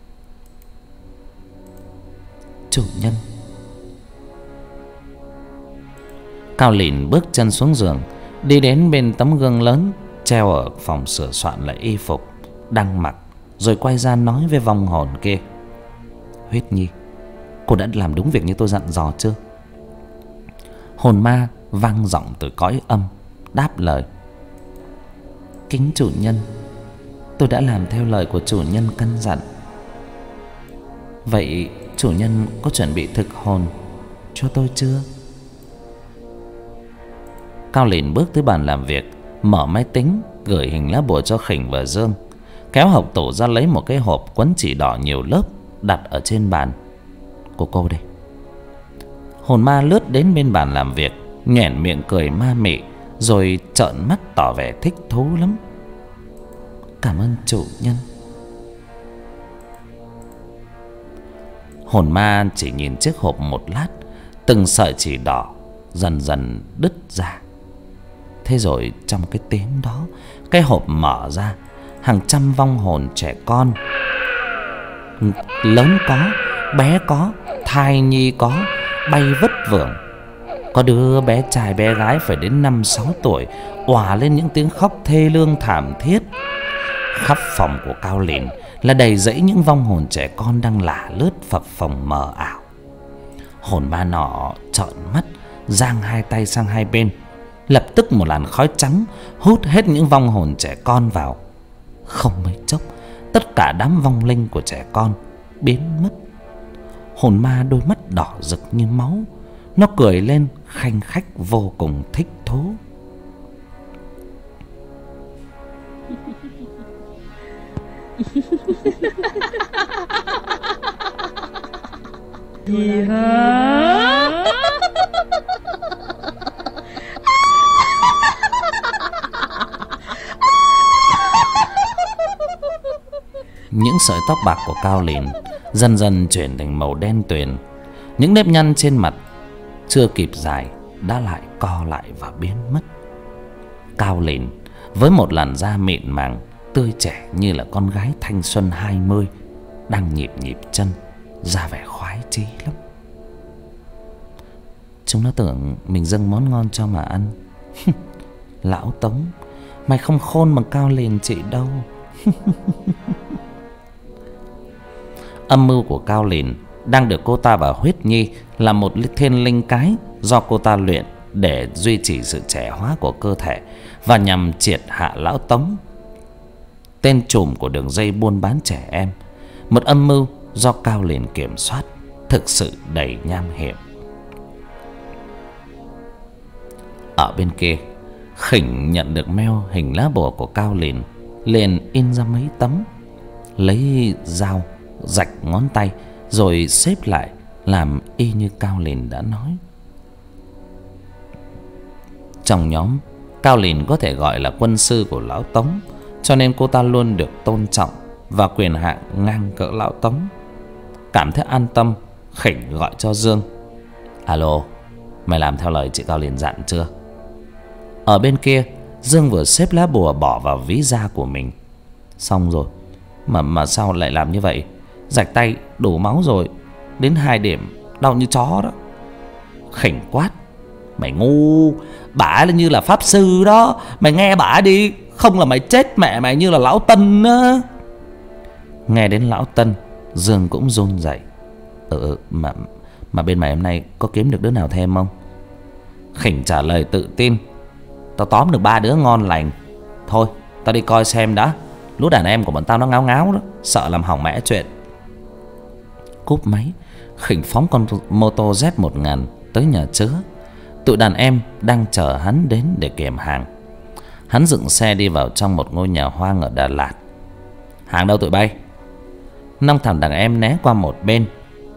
Chủ nhân. Cao Lìn bước chân xuống giường, đi đến bên tấm gương lớn treo ở phòng sửa soạn lại y phục đang mặc, rồi quay ra nói với vong hồn kia: Huyết Nhi, cô đã làm đúng việc như tôi dặn dò chưa? Hồn ma vang giọng từ cõi âm đáp lời: Kính chủ nhân, tôi đã làm theo lời của chủ nhân căn dặn. Vậy chủ nhân có chuẩn bị thực hồn cho tôi chưa? Cao Lìn bước tới bàn làm việc, mở máy tính, gửi hình lá bùa cho Khỉnh và Dương, kéo hộc tủ ra lấy một cái hộp quấn chỉ đỏ nhiều lớp đặt ở trên bàn. Của cô đây. Hồn ma lướt đến bên bàn làm việc, nhoẻn miệng cười ma mị, rồi trợn mắt tỏ vẻ thích thú lắm. Cảm ơn chủ nhân. Hồn ma chỉ nhìn chiếc hộp một lát, từng sợi chỉ đỏ dần dần đứt ra. Thế rồi trong cái tiếng đó, cái hộp mở ra, hàng trăm vong hồn trẻ con, lớn có, bé có, thai nhi có, bay vất vưởng. Có đứa bé trai bé gái phải đến năm sáu tuổi, òa lên những tiếng khóc thê lương thảm thiết. Khắp phòng của Cao Lìn là đầy dẫy những vong hồn trẻ con đang lả lướt phập phồng mờ ảo. Hồn ma nọ trợn mắt, giang hai tay sang hai bên. Lập tức một làn khói trắng hút hết những vong hồn trẻ con vào. Không mấy chốc, tất cả đám vong linh của trẻ con biến mất. Hồn ma đôi mắt đỏ rực như máu, nó cười lên khanh khách vô cùng thích thú. Gì hả? Những sợi tóc bạc của Cao Lìn dần dần chuyển thành màu đen tuyền. Những nếp nhăn trên mặt chưa kịp dài đã lại co lại và biến mất. Cao Lìn với một làn da mịn màng, tươi trẻ như là con gái thanh xuân hai mươi, đang nhịp nhịp chân, ra vẻ khoái chí lắm. Chúng nó tưởng mình dâng món ngon cho mà ăn. Lão Tống, mày không khôn bằng Cao Lìn chị đâu. Âm mưu của Cao Lìn đang được cô ta và Huyết Nhi là một thiên linh cái do cô ta luyện để duy trì sự trẻ hóa của cơ thể và nhằm triệt hạ Lão Tống, tên trùm của đường dây buôn bán trẻ em. Một âm mưu do Cao Lìn kiểm soát, thực sự đầy nham hiểm. Ở bên kia, Khỉnh nhận được mail hình lá bùa của Cao Lìn, liền in ra mấy tấm, lấy dao rạch ngón tay rồi xếp lại làm y như Cao Lìn đã nói. Trong nhóm, Cao Lìn có thể gọi là quân sư của Lão Tống, cho nên cô ta luôn được tôn trọng và quyền hạn ngang cỡ Lão Tống. Cảm thấy an tâm, Khỉnh gọi cho Dương. Alo, mày làm theo lời chị Cao Lìn dặn chưa? Ở bên kia, Dương vừa xếp lá bùa bỏ vào ví da của mình. Xong rồi. Mà mà sao lại làm như vậy? Rạch tay đổ máu rồi, đến hai điểm, đau như chó đó. Khỉnh quát. Mày ngu, bả là như là pháp sư đó, mày nghe bả đi, không là mày chết mẹ mày như là Lão Tân á. Nghe đến Lão Tân, Dương cũng run rẩy. Ừ mà mà bên mày hôm nay có kiếm được đứa nào thêm không? Khỉnh trả lời tự tin. Tao tóm được ba đứa ngon lành. Thôi tao đi coi xem đã. Lũ đàn em của bọn tao nó ngáo ngáo đó, sợ làm hỏng mẹ chuyện. Cúp máy, Khỉnh phóng con mô tô Z một nghìn tới nhà chứa. Tụi đàn em đang chờ hắn đến để kiểm hàng. Hắn dựng xe đi vào trong một ngôi nhà hoang ở Đà Lạt. Hàng đâu tụi bay? Năm thằng đàn em né qua một bên.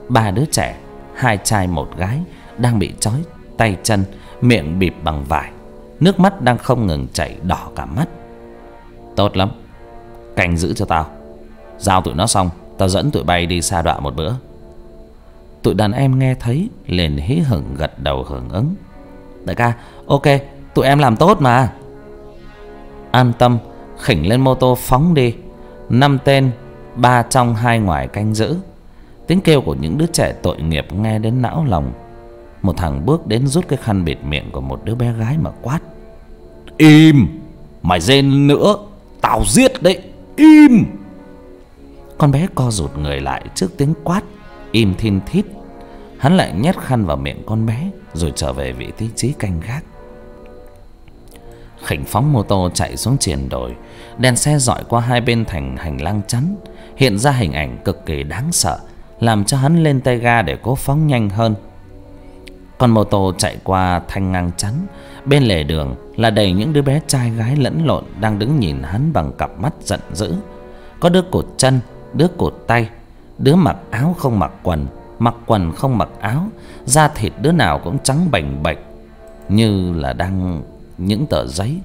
Ba đứa trẻ, hai trai một gái, đang bị trói tay chân, miệng bịt bằng vải, nước mắt đang không ngừng chảy đỏ cả mắt. Tốt lắm, canh giữ cho tao. Giao tụi nó xong, tao dẫn tụi bay đi sa đọa một bữa. Tụi đàn em nghe thấy liền hí hửng gật đầu hưởng ứng. Đại ca, ok, tụi em làm tốt mà. An tâm, khỉnh lên mô tô phóng đi. Năm tên, ba trong hai ngoài canh giữ. Tiếng kêu của những đứa trẻ tội nghiệp nghe đến não lòng. Một thằng bước đến rút cái khăn bịt miệng của một đứa bé gái mà quát: Im! Mày rên nữa tao giết đấy! Im! Con bé co rụt người lại trước tiếng quát im thin thít. Hắn lại nhét khăn vào miệng con bé, rồi trở về vị trí canh gác. Khỉnh phóng mô tô chạy xuống triền đồi. Đèn xe dọi qua hai bên thành hành lang chắn, hiện ra hình ảnh cực kỳ đáng sợ, làm cho hắn lên tay ga để cố phóng nhanh hơn. Con mô tô chạy qua thanh ngang chắn. Bên lề đường là đầy những đứa bé trai gái lẫn lộn, đang đứng nhìn hắn bằng cặp mắt giận dữ. Có đứa cột chân, đứa cột tay, đứa mặc áo không mặc quần, mặc quần không mặc áo. Da thịt đứa nào cũng trắng bềnh bệch, như là đang những tờ giấy.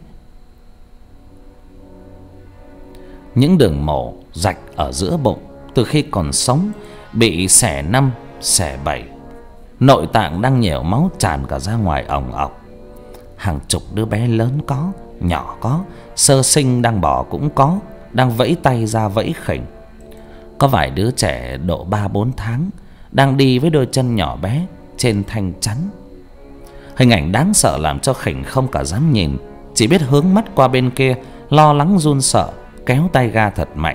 Những đường mổ rạch ở giữa bụng từ khi còn sống bị xẻ năm xẻ bảy. Nội tạng đang nhểu máu tràn cả ra ngoài òng ọc. Hàng chục đứa bé lớn có, nhỏ có, sơ sinh đang bò cũng có, đang vẫy tay ra vẫy khỉnh. Có vài đứa trẻ độ ba bốn tháng đang đi với đôi chân nhỏ bé trên thanh chắn. Hình ảnh đáng sợ làm cho khỉnh không cả dám nhìn, chỉ biết hướng mắt qua bên kia, lo lắng run sợ, kéo tay ga thật mạnh.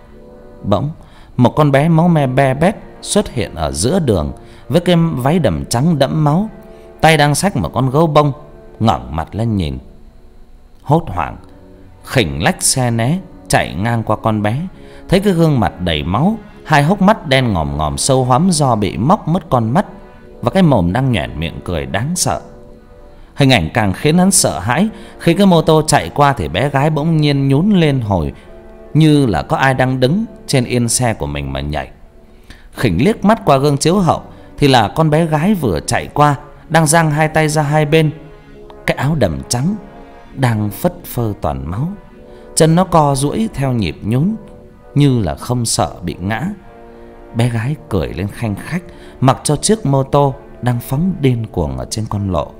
Bỗng một con bé máu me be bét xuất hiện ở giữa đường với cái váy đầm trắng đẫm máu, tay đang xách một con gấu bông, ngẩng mặt lên nhìn. Hốt hoảng, khỉnh lách xe né chạy ngang qua con bé, thấy cái gương mặt đầy máu, hai hốc mắt đen ngòm ngòm sâu hoắm do bị móc mất con mắt, và cái mồm đang nhoẻn miệng cười đáng sợ. Hình ảnh càng khiến hắn sợ hãi. Khi cái mô tô chạy qua thì bé gái bỗng nhiên nhún lên hồi, như là có ai đang đứng trên yên xe của mình mà nhảy. Khỉnh liếc mắt qua gương chiếu hậu thì là con bé gái vừa chạy qua, đang giang hai tay ra hai bên, cái áo đầm trắng đang phất phơ toàn máu. Chân nó co duỗi theo nhịp nhún, như là không sợ bị ngã. Bé gái cười lên khanh khách, mặc cho chiếc mô tô đang phóng điên cuồng ở trên con lộ.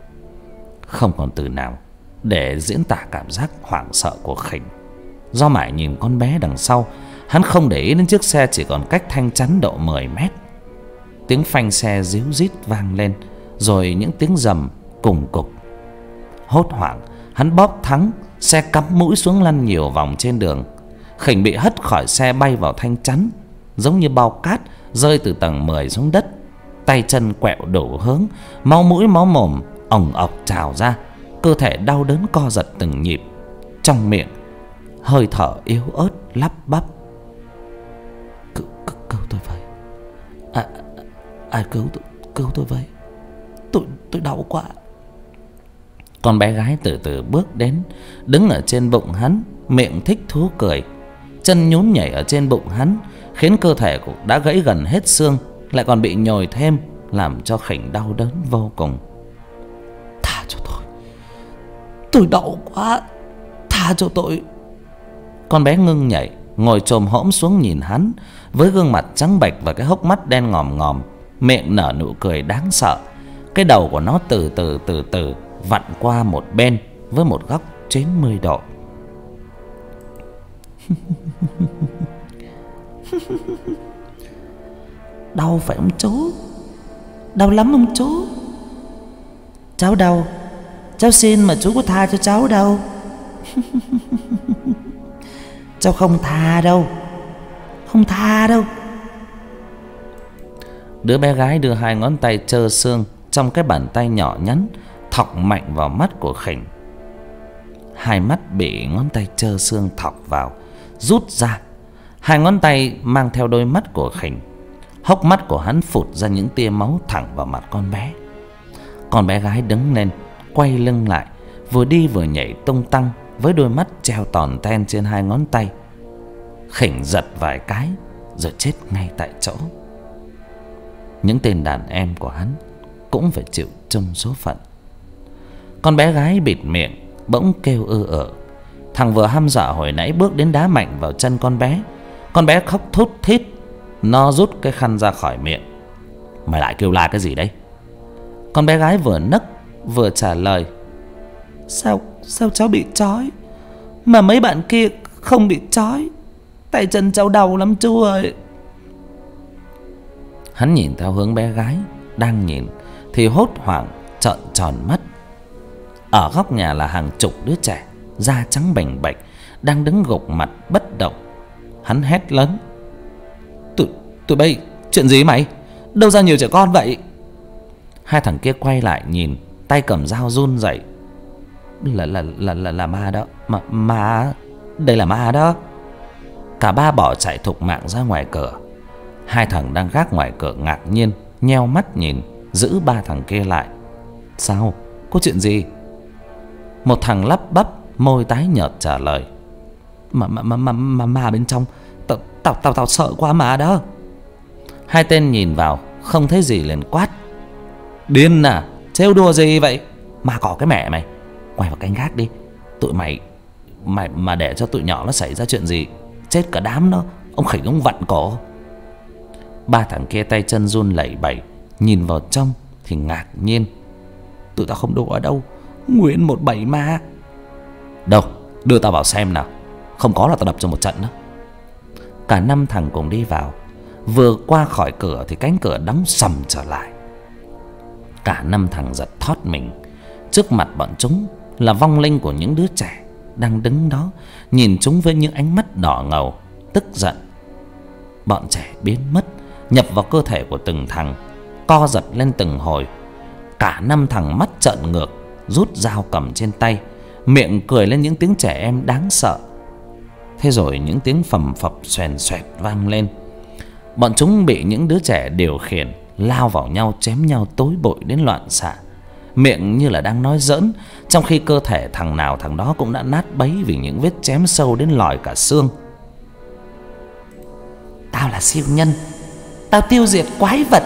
Không còn từ nào để diễn tả cảm giác hoảng sợ của khỉnh. Do mải nhìn con bé đằng sau, hắn không để ý đến chiếc xe chỉ còn cách thanh chắn độ mười mét. Tiếng phanh xe ríu rít vang lên, rồi những tiếng rầm cùng cục. Hốt hoảng, hắn bóp thắng, xe cắm mũi xuống lăn nhiều vòng trên đường. Khỉnh bị hất khỏi xe bay vào thanh chắn, giống như bao cát rơi từ tầng mười xuống đất. Tay chân quẹo đổ hướng, máu mũi máu mồm ồng ọc trào ra, cơ thể đau đớn co giật từng nhịp. Trong miệng hơi thở yếu ớt lắp bắp: Cứu, cứu, cứu tôi với. À, ai cứu tôi, cứu tôi với. Tôi, tôi đau quá. Con bé gái từ từ bước đến, đứng ở trên bụng hắn, miệng thích thú cười. Chân nhún nhảy ở trên bụng hắn, khiến cơ thể cũng đã gãy gần hết xương, lại còn bị nhồi thêm, làm cho khỉnh đau đớn vô cùng. Tha cho tôi, tôi đau quá, tha cho tôi. Con bé ngưng nhảy, ngồi chồm hõm xuống nhìn hắn, với gương mặt trắng bệch và cái hốc mắt đen ngòm ngòm, miệng nở nụ cười đáng sợ. Cái đầu của nó từ từ từ từ vặn qua một bên với một góc chín mươi độ. Đau phải không chú? Đau lắm không chú? Cháu đau, cháu xin mà chú có tha cho cháu đâu. Cháu không tha đâu, không tha đâu. Đứa bé gái đưa hai ngón tay trơ xương trong cái bàn tay nhỏ nhắn, thọc mạnh vào mắt của khỉnh. Hai mắt bị ngón tay trơ xương thọc vào, rút ra. Hai ngón tay mang theo đôi mắt của khỉnh. Hốc mắt của hắn phụt ra những tia máu thẳng vào mặt con bé. Con bé gái đứng lên, quay lưng lại, vừa đi vừa nhảy tung tăng với đôi mắt treo tòn ten trên hai ngón tay. Khỉnh giật vài cái rồi chết ngay tại chỗ. những tên đàn em của hắn cũng phải chịu chung số phận. Con bé gái bịt miệng bỗng kêu ư ử. Thằng vừa hăm dọa hồi nãy bước đến đá mạnh vào chân con bé. Con bé khóc thút thít. Nó rút cái khăn ra khỏi miệng. Mày lại kêu la cái gì đấy? Con bé gái vừa nấc vừa trả lời. Sao Sao cháu bị trói mà mấy bạn kia không bị trói? Tay chân cháu đau lắm chú ơi. Hắn nhìn theo hướng bé gái đang nhìn thì hốt hoảng trợn tròn mắt. Ở góc nhà là hàng chục đứa trẻ da trắng bềnh bệch đang đứng gục mặt bất động. Hắn hét lớn. Tụi, tụi bay, chuyện gì mày? Đâu ra nhiều trẻ con vậy? Hai thằng kia quay lại nhìn, tay cầm dao run rẩy. Là là là là là ma đó, ma ma, đây là ma đó. Cả ba bỏ chạy thục mạng ra ngoài cửa. Hai thằng đang gác ngoài cửa ngạc nhiên nheo mắt nhìn, giữ ba thằng kia lại. Sao? Có chuyện gì? Một thằng lắp bắp, môi tái nhợt trả lời. Mà mà mà mà, mà, mà bên trong, tao tao tao tao sợ quá mà đó. Hai tên nhìn vào không thấy gì liền quát. Điên à, trêu đùa gì vậy? Ma cỏ cái mẹ mày. Quay vào canh gác đi. Tụi mày mày mà để cho tụi nhỏ nó xảy ra chuyện gì chết cả đám nó. Ông khỉ ông vặn cổ. Ba thằng kia tay chân run lẩy bẩy, nhìn vào trong thì ngạc nhiên. Tụi tao không đùa đâu, nguyên một bầy ma. Đâu, đưa tao vào xem nào. Không có là tao đập cho một trận đó. Cả năm thằng cùng đi vào. Vừa qua khỏi cửa thì cánh cửa đóng sầm trở lại. Cả năm thằng giật thót mình. Trước mặt bọn chúng là vong linh của những đứa trẻ đang đứng đó, nhìn chúng với những ánh mắt đỏ ngầu tức giận. Bọn trẻ biến mất, nhập vào cơ thể của từng thằng, co giật lên từng hồi. Cả năm thằng mắt trợn ngược, rút dao cầm trên tay, miệng cười lên những tiếng trẻ em đáng sợ. Thế rồi những tiếng phầm phập xoèn xoẹt vang lên. Bọn chúng bị những đứa trẻ điều khiển lao vào nhau, chém nhau tối bội đến loạn xạ. Miệng như là đang nói giỡn, trong khi cơ thể thằng nào thằng đó cũng đã nát bấy vì những vết chém sâu đến lòi cả xương. Tao là siêu nhân, tao tiêu diệt quái vật.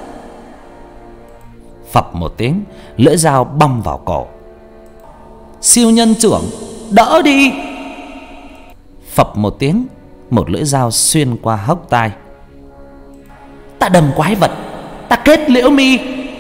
Phập một tiếng, lưỡi dao băm vào cổ. Siêu nhân trưởng, đỡ đi. Phập một tiếng, một lưỡi dao xuyên qua hốc tai. Ta đâm quái vật, ta kết liễu mi.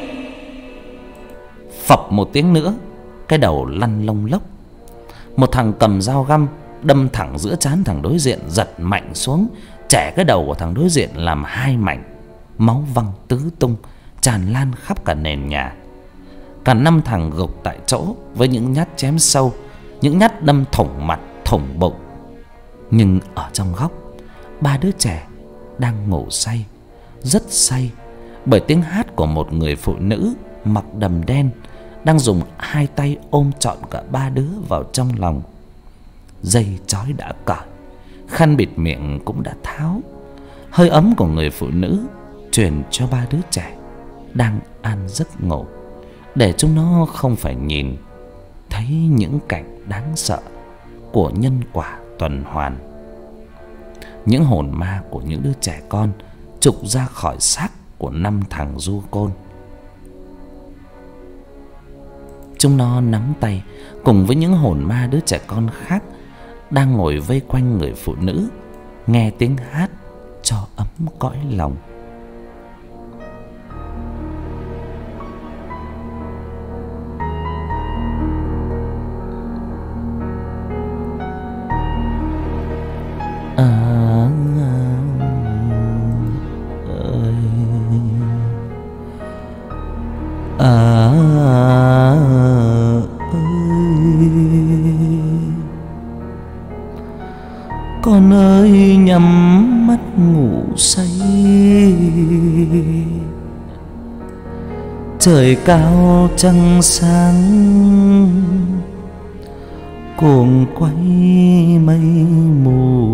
Phập một tiếng nữa, cái đầu lăn lông lốc. Một thằng cầm dao găm đâm thẳng giữa trán thằng đối diện, giật mạnh xuống, chẻ cái đầu của thằng đối diện làm hai mảnh. Máu văng tứ tung, tràn lan khắp cả nền nhà. Cả năm thằng gục tại chỗ với những nhát chém sâu, những nhát đâm thủng mặt, thủng bụng. Nhưng ở trong góc, ba đứa trẻ đang ngủ say, rất say, bởi tiếng hát của một người phụ nữ mặc đầm đen đang dùng hai tay ôm trọn cả ba đứa vào trong lòng. Dây trói đã cởi, khăn bịt miệng cũng đã tháo. Hơi ấm của người phụ nữ truyền cho ba đứa trẻ đang an giấc ngủ, để chúng nó không phải nhìn thấy những cảnh đáng sợ của nhân quả tuần hoàn. Những hồn ma của những đứa trẻ con trục ra khỏi xác của năm thằng du côn. Chúng nó nắm tay cùng với những hồn ma đứa trẻ con khác đang ngồi vây quanh người phụ nữ, nghe tiếng hát cho ấm cõi lòng. À, à, con ơi nhắm mắt ngủ say, trời cao trăng sáng cuồng quay mây mù.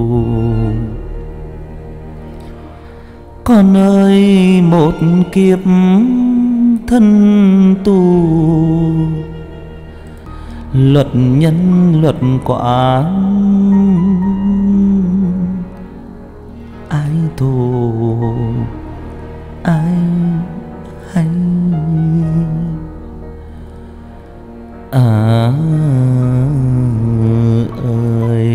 Con ơi một kiếp thân tù, luật nhân luật quả ai thù ai hay. À ơi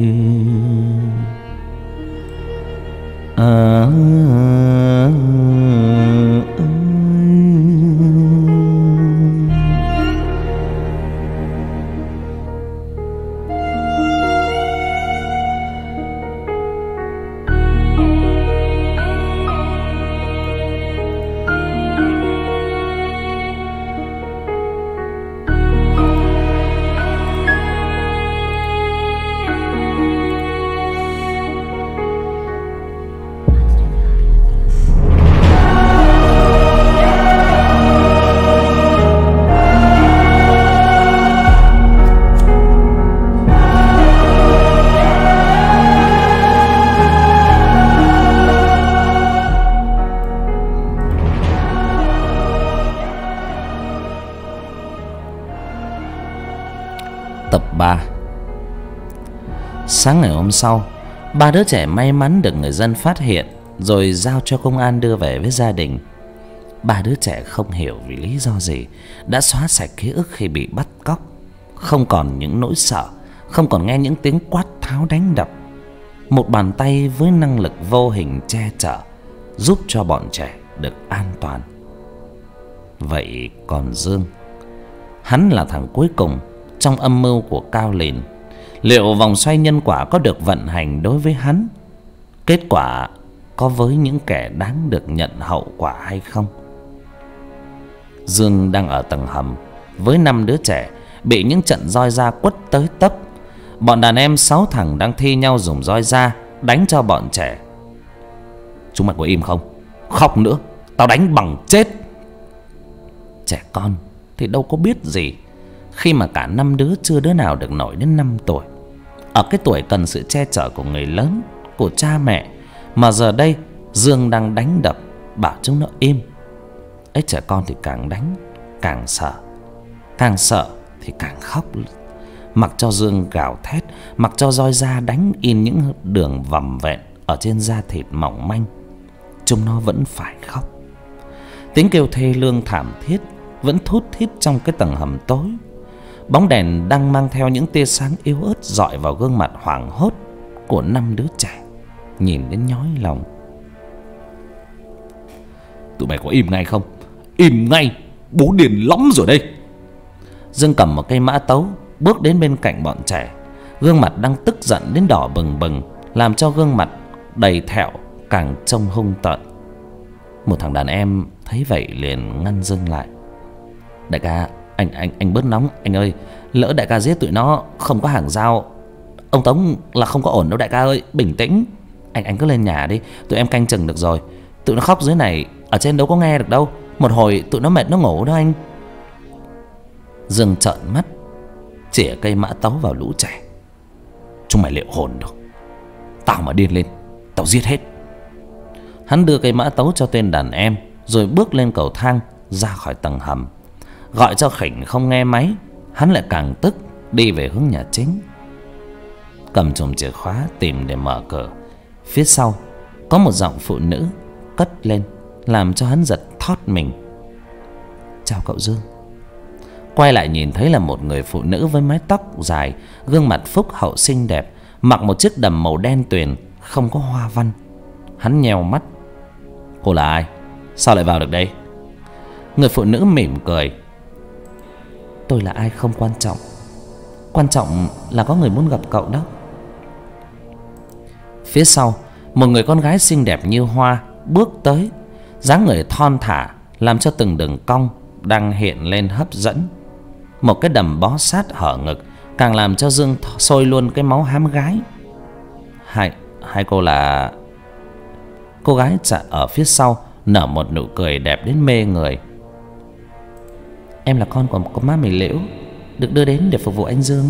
à Tập ba. Sáng ngày hôm sau, ba đứa trẻ may mắn được người dân phát hiện rồi giao cho công an đưa về với gia đình. Ba đứa trẻ không hiểu vì lý do gì đã xóa sạch ký ức khi bị bắt cóc, không còn những nỗi sợ, không còn nghe những tiếng quát tháo đánh đập. Một bàn tay với năng lực vô hình che chở giúp cho bọn trẻ được an toàn. Vậy còn Dương, hắn là thằng cuối cùng trong âm mưu của Cao Lìn. Liệu vòng xoay nhân quả có được vận hành đối với hắn? Kết quả có với những kẻ đáng được nhận hậu quả hay không? Dương đang ở tầng hầm với năm đứa trẻ bị những trận roi da quất tới tấp. Bọn đàn em sáu thằng đang thi nhau dùng roi da đánh cho bọn trẻ. Chúng mày có im không? Khóc nữa tao đánh bằng chết. Trẻ con thì đâu có biết gì, khi mà cả năm đứa chưa đứa nào được nổi đến năm tuổi. Ở cái tuổi cần sự che chở của người lớn, của cha mẹ, mà giờ đây Dương đang đánh đập bảo chúng nó im. Ấy, trẻ con thì càng đánh càng sợ, càng sợ thì càng khóc. Mặc cho Dương gào thét, mặc cho roi da đánh in những đường vằn vẹn ở trên da thịt mỏng manh, chúng nó vẫn phải khóc. Tiếng kêu thê lương thảm thiết vẫn thút thít trong cái tầng hầm tối. Bóng đèn đang mang theo những tia sáng yếu ớt dọi vào gương mặt hoảng hốt của năm đứa trẻ, nhìn đến nhói lòng. Tụi mày có im ngay không? Im ngay, bố điên lắm rồi đây. Dương cầm một cây mã tấu bước đến bên cạnh bọn trẻ, gương mặt đang tức giận đến đỏ bừng bừng, làm cho gương mặt đầy thẹo càng trông hung tợn. Một thằng đàn em thấy vậy liền ngăn Dương lại. Đại ca, anh anh anh bớt nóng anh ơi, lỡ đại ca giết tụi nó không có hàng giao ông Tống là không có ổn đâu đại ca ơi, bình tĩnh. Anh anh cứ lên nhà đi, tụi em canh chừng được rồi. Tụi nó khóc dưới này, ở trên đâu có nghe được đâu. Một hồi tụi nó mệt nó ngủ đó anh. Dương trợn mắt chĩa cây mã tấu vào lũ trẻ. Chúng mày liệu hồn được, tao mà điên lên tao giết hết. Hắn đưa cây mã tấu cho tên đàn em rồi bước lên cầu thang ra khỏi tầng hầm. Gọi cho Khỉnh không nghe máy, hắn lại càng tức đi về hướng nhà chính. Cầm chùm chìa khóa tìm để mở cửa. Phía sau có một giọng phụ nữ cất lên làm cho hắn giật thót mình. Chào cậu Dương. Quay lại nhìn thấy là một người phụ nữ với mái tóc dài, gương mặt phúc hậu xinh đẹp, mặc một chiếc đầm màu đen tuyền không có hoa văn. Hắn nheo mắt. Cô là ai? Sao lại vào được đây? Người phụ nữ mỉm cười. Tôi là ai không quan trọng, quan trọng là có người muốn gặp cậu đó. Phía sau một người con gái xinh đẹp như hoa bước tới, dáng người thon thả làm cho từng đường cong đang hiện lên hấp dẫn. Một cái đầm bó sát hở ngực càng làm cho Dương sôi luôn cái máu hám gái. Hai, hai cô là... Cô gái chả ở phía sau nở một nụ cười đẹp đến mê người. Em là con của, của má mì Liễu, được đưa đến để phục vụ anh Dương.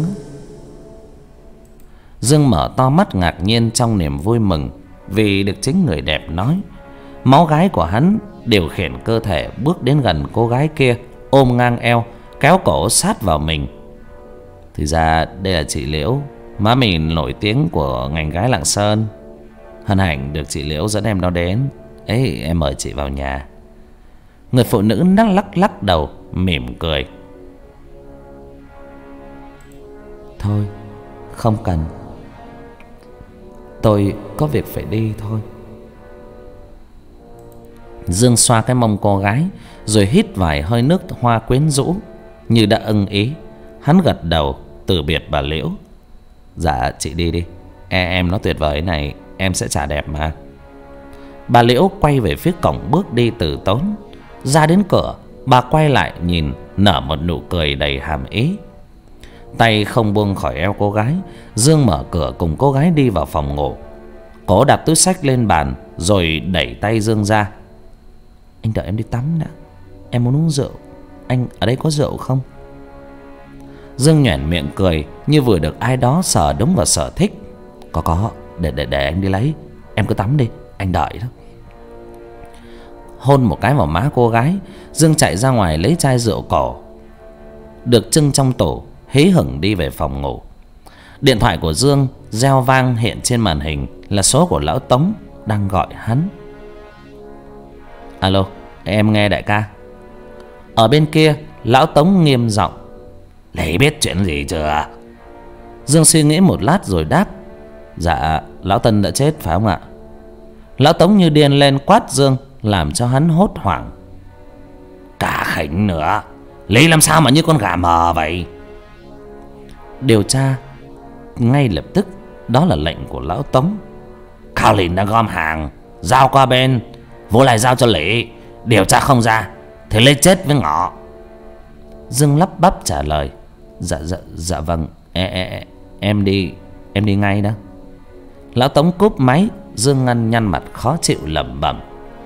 Dương mở to mắt ngạc nhiên trong niềm vui mừng vì được chính người đẹp nói. Máu gái của hắn điều khiển cơ thể bước đến gần cô gái kia, ôm ngang eo, kéo cổ sát vào mình. Thì ra đây là chị Liễu, má mì nổi tiếng của ngành gái Lạng Sơn. Hân hạnh được chị Liễu dẫn em đó đến. Ấy, em mời chị vào nhà. Người phụ nữ lắc lắc lắc đầu mỉm cười. Thôi không cần, tôi có việc phải đi thôi. Dương xoa cái mông cô gái, rồi hít vài hơi nước hoa quyến rũ. Như đã ưng ý, hắn gật đầu từ biệt bà Liễu. Dạ chị đi đi, e, em nó tuyệt vời này, em sẽ trả đẹp mà. Bà Liễu quay về phía cổng bước đi từ tốn. Ra đến cửa, bà quay lại nhìn, nở một nụ cười đầy hàm ý. Tay không buông khỏi eo cô gái, Dương mở cửa cùng cô gái đi vào phòng ngủ. Cô đặt túi xách lên bàn rồi đẩy tay Dương ra. Anh đợi em đi tắm đã, em muốn uống rượu. Anh ở đây có rượu không? Dương nhoẻn miệng cười như vừa được ai đó sờ đúng vào sở thích. Có có, để để để anh đi lấy. Em cứ tắm đi, anh đợi đó. Hôn một cái vào má cô gái, Dương chạy ra ngoài lấy chai rượu cổ được trưng trong tủ, hí hửng đi về phòng ngủ. Điện thoại của Dương reo vang, hiện trên màn hình là số của lão Tống đang gọi hắn. Alo, em nghe đại ca. Ở bên kia, lão Tống nghiêm giọng. Lấy biết chuyện gì chưa? Dương suy nghĩ một lát rồi đáp. Dạ, lão Tân đã chết phải không ạ? Lão Tống như điên lên quát Dương, làm cho hắn hốt hoảng. Cả Khỉnh nữa, Lý làm sao mà như con gà mờ vậy? Điều tra ngay lập tức, đó là lệnh của lão Tống. Cao Lìn đã gom hàng, giao qua bên, vô lại giao cho Lý. Điều tra không ra thì lấy chết với ngọ. Dương lắp bắp trả lời. Dạ dạ dạ vâng, e, e, em đi em đi ngay đó. Lão Tống cúp máy. Dương ngăn nhăn mặt khó chịu lẩm bẩm.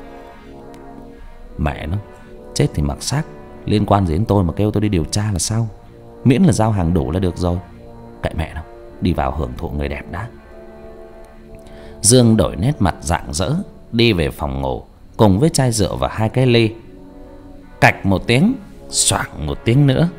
Mẹ nó, chết thì mặc xác, liên quan gì đến tôi mà kêu tôi đi điều tra là sao? Miễn là giao hàng đủ là được rồi. Kệ mẹ nó, đi vào hưởng thụ người đẹp đã. Dương đổi nét mặt rạng rỡ, đi về phòng ngủ cùng với chai rượu và hai cái ly. Cạch một tiếng, xoảng một tiếng nữa.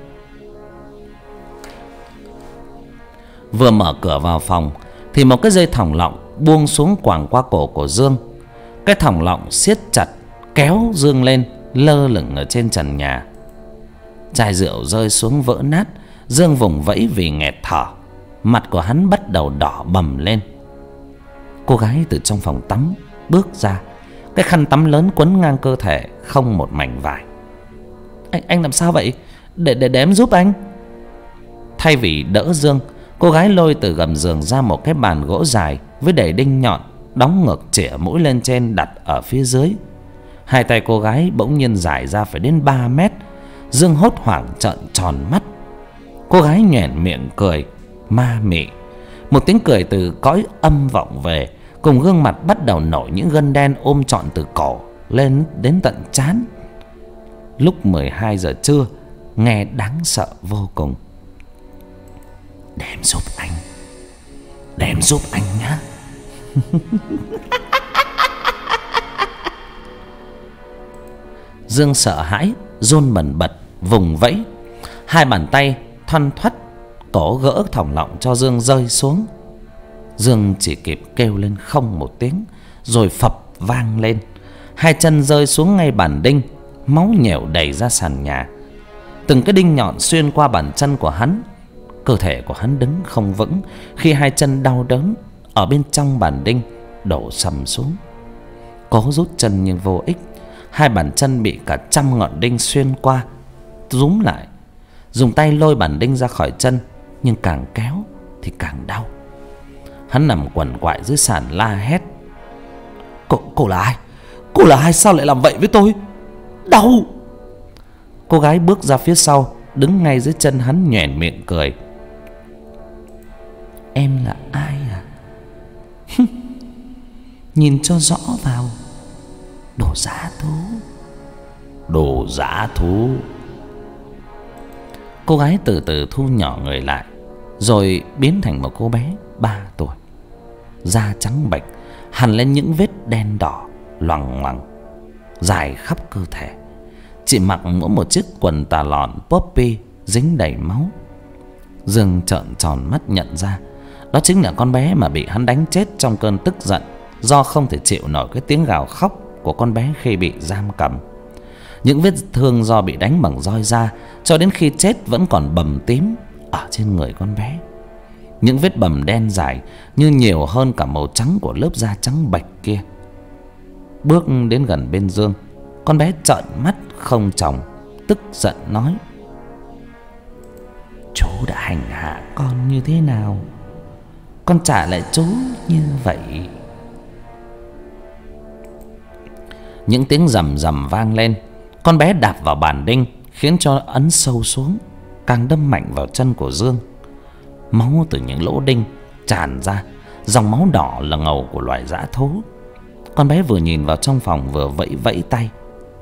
Vừa mở cửa vào phòng thì một cái dây thòng lọng buông xuống quàng qua cổ của Dương. Cái thòng lọng siết chặt kéo Dương lên lơ lửng ở trên trần nhà. Chai rượu rơi xuống vỡ nát. Dương vùng vẫy vì nghẹt thở. Mặt của hắn bắt đầu đỏ bầm lên. Cô gái từ trong phòng tắm bước ra, cái khăn tắm lớn quấn ngang cơ thể, không một mảnh vải. Anh anh làm sao vậy? Để để để em giúp anh. Thay vì đỡ Dương, cô gái lôi từ gầm giường ra một cái bàn gỗ dài với đầy đinh nhọn, đóng ngược chĩa mũi lên trên, đặt ở phía dưới. Hai tay cô gái bỗng nhiên dài ra phải đến ba mét. Dương hốt hoảng trợn tròn mắt. Cô gái nhoẻn miệng cười ma mị. Một tiếng cười từ cõi âm vọng về, cùng gương mặt bắt đầu nổi những gân đen ôm trọn từ cổ lên đến tận trán. Lúc mười hai giờ trưa, nghe đáng sợ vô cùng. Để em giúp anh, để em giúp anh nhá. Dương sợ hãi, run bần bật, vùng vẫy. Hai bàn tay thoăn thoắt cố gỡ thòng lọng cho Dương rơi xuống. Dương chỉ kịp kêu lên không một tiếng, rồi phập vang lên. Hai chân rơi xuống ngay bàn đinh, máu nhèo đầy ra sàn nhà. Từng cái đinh nhọn xuyên qua bàn chân của hắn. Cơ thể của hắn đứng không vững khi hai chân đau đớn ở bên trong bàn đinh đổ sầm xuống. Cố rút chân nhưng vô ích. Hai bàn chân bị cả trăm ngọn đinh xuyên qua, rúm lại. Dùng tay lôi bàn đinh ra khỏi chân, nhưng càng kéo thì càng đau. Hắn nằm quằn quại dưới sàn la hét. Cô, cô là ai? Cô là ai? Sao lại làm vậy với tôi? Đau! Cô gái bước ra phía sau, đứng ngay dưới chân hắn nhoẻn miệng cười. Em là ai à? Nhìn cho rõ vào. Đồ dã thú. Đồ dã thú. Cô gái từ từ thu nhỏ người lại, rồi biến thành một cô bé ba tuổi. Da trắng bệch, hằn lên những vết đen đỏ loằng ngoằng dài khắp cơ thể. Chị mặc mỗi một chiếc quần tà lọn poppy dính đầy máu. Dương trợn tròn mắt nhận ra đó chính là con bé mà bị hắn đánh chết trong cơn tức giận, do không thể chịu nổi cái tiếng gào khóc của con bé khi bị giam cầm. Những vết thương do bị đánh bằng roi da cho đến khi chết vẫn còn bầm tím ở trên người con bé. Những vết bầm đen dài như nhiều hơn cả màu trắng của lớp da trắng bạch kia. Bước đến gần bên Dương, con bé trợn mắt không tròng, tức giận nói: "Chú đã hành hạ con như thế nào, con trả lại chú như vậy." Những tiếng rầm rầm vang lên. Con bé đạp vào bàn đinh khiến cho ấn sâu xuống, càng đâm mạnh vào chân của Dương. Máu từ những lỗ đinh tràn ra, dòng máu đỏ là ngầu của loài dã thú. Con bé vừa nhìn vào trong phòng vừa vẫy vẫy tay: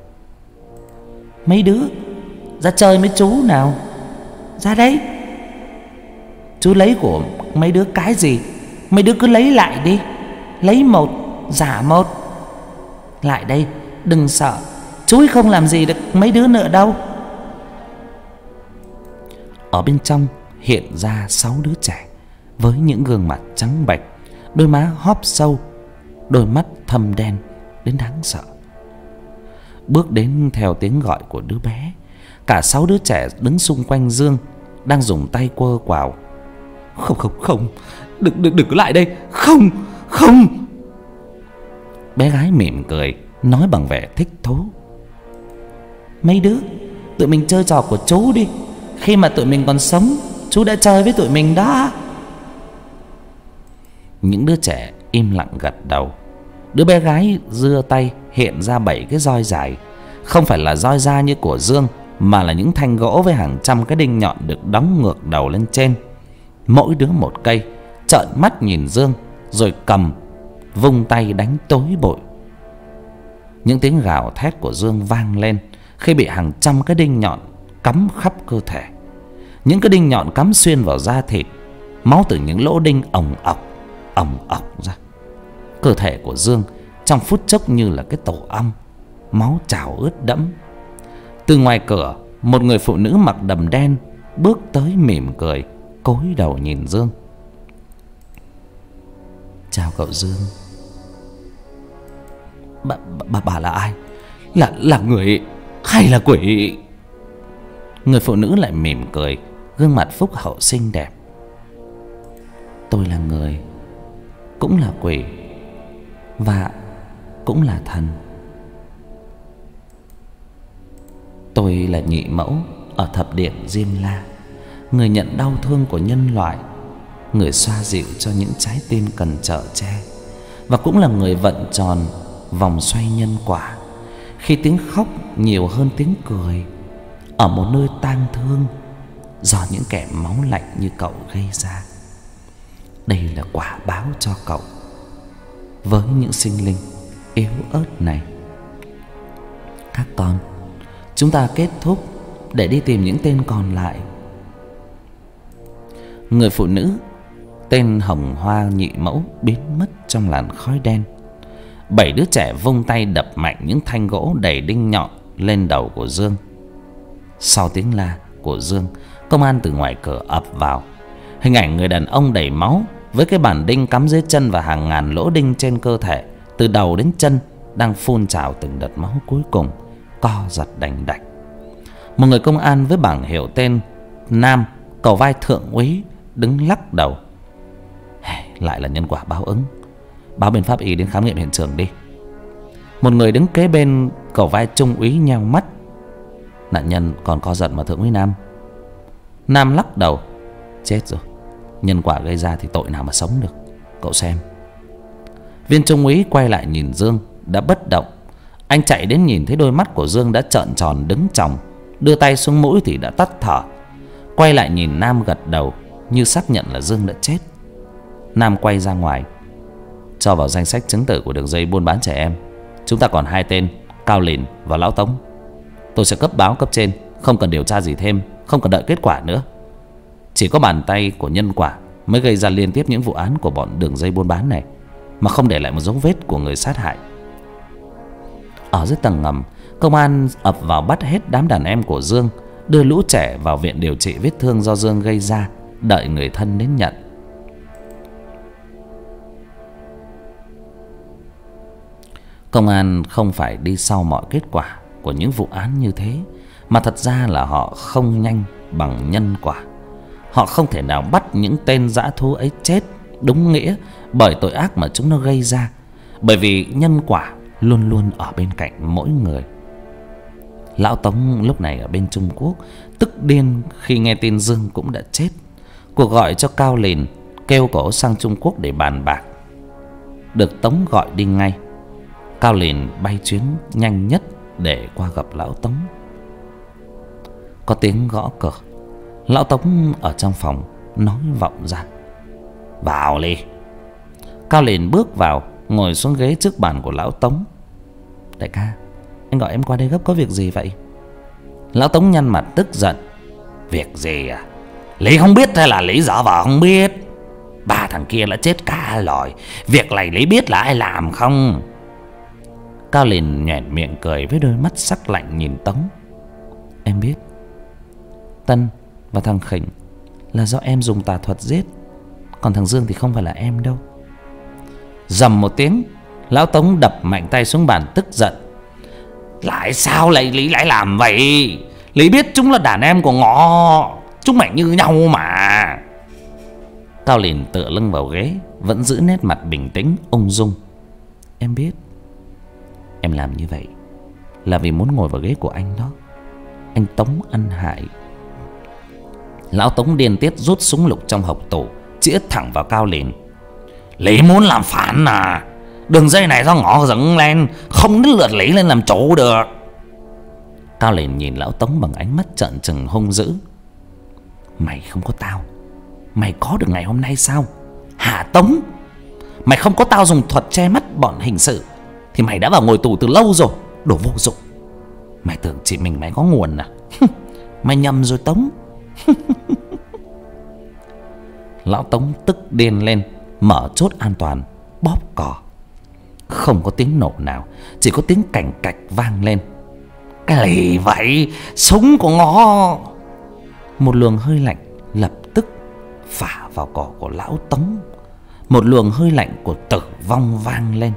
"Mấy đứa ra chơi với chú nào, ra đấy. Chú lấy của mấy đứa cái gì, mấy đứa cứ lấy lại đi, lấy một giả một. Lại đây, đừng sợ, chú không làm gì được mấy đứa nữa đâu." Ở bên trong hiện ra sáu đứa trẻ với những gương mặt trắng bệch, đôi má hóp sâu, đôi mắt thâm đen đến đáng sợ. Bước đến theo tiếng gọi của đứa bé, cả sáu đứa trẻ đứng xung quanh Dương đang dùng tay quơ quào: "Không không không, đừng đừng đừng lại đây, không không." Bé gái mỉm cười nói bằng vẻ thích thú: "Mấy đứa, tụi mình chơi trò của chú đi. Khi mà tụi mình còn sống, chú đã chơi với tụi mình đó." Những đứa trẻ im lặng gật đầu. Đứa bé gái giơ tay hiện ra bảy cái roi dài, không phải là roi da như của Dương, mà là những thanh gỗ với hàng trăm cái đinh nhọn được đóng ngược đầu lên trên, mỗi đứa một cây. Trợn mắt nhìn Dương rồi cầm vung tay đánh tối bội. Những tiếng gào thét của Dương vang lên khi bị hàng trăm cái đinh nhọn cắm khắp cơ thể. Những cái đinh nhọn cắm xuyên vào da thịt, máu từ những lỗ đinh ồng ọc ồng ọc ra. Cơ thể của Dương trong phút chốc như là cái tổ ong, máu trào ướt đẫm. Từ ngoài cửa, một người phụ nữ mặc đầm đen bước tới mỉm cười, cúi đầu nhìn Dương: "Chào cậu Dương." Bà, bà, bà là ai? Là, là người hay là quỷ?" Người phụ nữ lại mỉm cười, gương mặt phúc hậu xinh đẹp: "Tôi là người, cũng là quỷ, và cũng là thần. Tôi là nhị mẫu ở thập điện Diêm La, người nhận đau thương của nhân loại, người xoa dịu cho những trái tim cần chở che, và cũng là người vận tròn vòng xoay nhân quả khi tiếng khóc nhiều hơn tiếng cười ở một nơi tang thương do những kẻ máu lạnh như cậu gây ra. Đây là quả báo cho cậu với những sinh linh yếu ớt này. Các con, chúng ta kết thúc để đi tìm những tên còn lại." Người phụ nữ tên Hồng Hoa nhị mẫu biến mất trong làn khói đen. Bảy đứa trẻ vung tay đập mạnh những thanh gỗ đầy đinh nhọn lên đầu của Dương. Sau tiếng la của Dương, công an từ ngoài cửa ập vào. Hình ảnh người đàn ông đầy máu với cái bàn đinh cắm dưới chân và hàng ngàn lỗ đinh trên cơ thể, từ đầu đến chân, đang phun trào từng đợt máu cuối cùng, co giật đành đạch. Một người công an với bảng hiệu tên Nam, cầu vai thượng úy, đứng lắc đầu: "Lại là nhân quả báo ứng. Báo bên pháp y đến khám nghiệm hiện trường đi." Một người đứng kế bên cầu vai trung úy nheo mắt: "Nạn nhân còn co giật mà thượng úy Nam." Nam lắc đầu: "Chết rồi, nhân quả gây ra thì tội nào mà sống được, cậu xem." Viên trung úy quay lại nhìn Dương đã bất động. Anh chạy đến nhìn thấy đôi mắt của Dương đã trợn tròn đứng chồng, đưa tay xuống mũi thì đã tắt thở. Quay lại nhìn Nam gật đầu như xác nhận là Dương đã chết. Nam quay ra ngoài: "Cho vào danh sách chứng tử của đường dây buôn bán trẻ em. Chúng ta còn hai tên, Cao Lìn và Lão Tống. Tôi sẽ cấp báo cấp trên, không cần điều tra gì thêm, không cần đợi kết quả nữa. Chỉ có bàn tay của nhân quả mới gây ra liên tiếp những vụ án của bọn đường dây buôn bán này, mà không để lại một dấu vết của người sát hại." Ở dưới tầng ngầm, công an ập vào bắt hết đám đàn em của Dương, đưa lũ trẻ vào viện điều trị vết thương do Dương gây ra, đợi người thân đến nhận. Công an không phải đi sau mọi kết quả của những vụ án như thế, mà thật ra là họ không nhanh bằng nhân quả. Họ không thể nào bắt những tên dã thú ấy chết đúng nghĩa bởi tội ác mà chúng nó gây ra, bởi vì nhân quả luôn luôn ở bên cạnh mỗi người. Lão Tống lúc này ở bên Trung Quốc tức điên khi nghe tin Dương cũng đã chết. Cuộc gọi cho Cao Lìn kêu cổ sang Trung Quốc để bàn bạc, được Tống gọi đi ngay. Cao Lìn bay chuyến nhanh nhất để qua gặp Lão Tống. Có tiếng gõ cửa. Lão Tống ở trong phòng nói vọng ra: "Vào đi." Cao Lìn bước vào, ngồi xuống ghế trước bàn của Lão Tống. "Đại ca, anh gọi em qua đây gấp có việc gì vậy?" Lão Tống nhăn mặt tức giận: "Việc gì à? Lý không biết hay là Lý giả vờ không biết? Ba thằng kia đã chết cả rồi. Việc này Lý biết là ai làm không?" Cao Lìn nhoẻn miệng cười với đôi mắt sắc lạnh nhìn Tống: "Em biết. Tân và thằng Khỉnh là do em dùng tà thuật giết, còn thằng Dương thì không phải là em đâu." Rầm một tiếng, Lão Tống đập mạnh tay xuống bàn tức giận: "Lại sao lại Lý lại làm vậy? Lý biết chúng là đàn em của Ngọ, chúng mày như nhau mà." Cao Lìn tựa lưng vào ghế, vẫn giữ nét mặt bình tĩnh ung dung: "Em biết. Em làm như vậy là vì muốn ngồi vào ghế của anh đó. Anh Tống ăn hại." Lão Tống điên tiết rút súng lục trong hộc tủ, chĩa thẳng vào Cao Lìn: "Lý muốn làm phản à? Đường dây này do Ngọ dựng lên, không đến lượt Lý lên làm chủ được." Cao Lìn nhìn Lão Tống bằng ánh mắt trợn trừng hung dữ: "Mày không có tao, mày có được ngày hôm nay sao? Hả Tống? Mày không có tao dùng thuật che mắt bọn hình sự thì mày đã vào ngồi tù từ lâu rồi, đồ vô dụng. Mày tưởng chỉ mình mày có nguồn à? Mày nhầm rồi Tống." Lão Tống tức điên lên, mở chốt an toàn, bóp cò. Không có tiếng nổ nào, chỉ có tiếng cành cạch vang lên. "Cái gì vậy? Súng của Ngọ!" Một luồng hơi lạnh lập tức phả vào cổ của Lão Tống. Một luồng hơi lạnh của tử vong vang lên.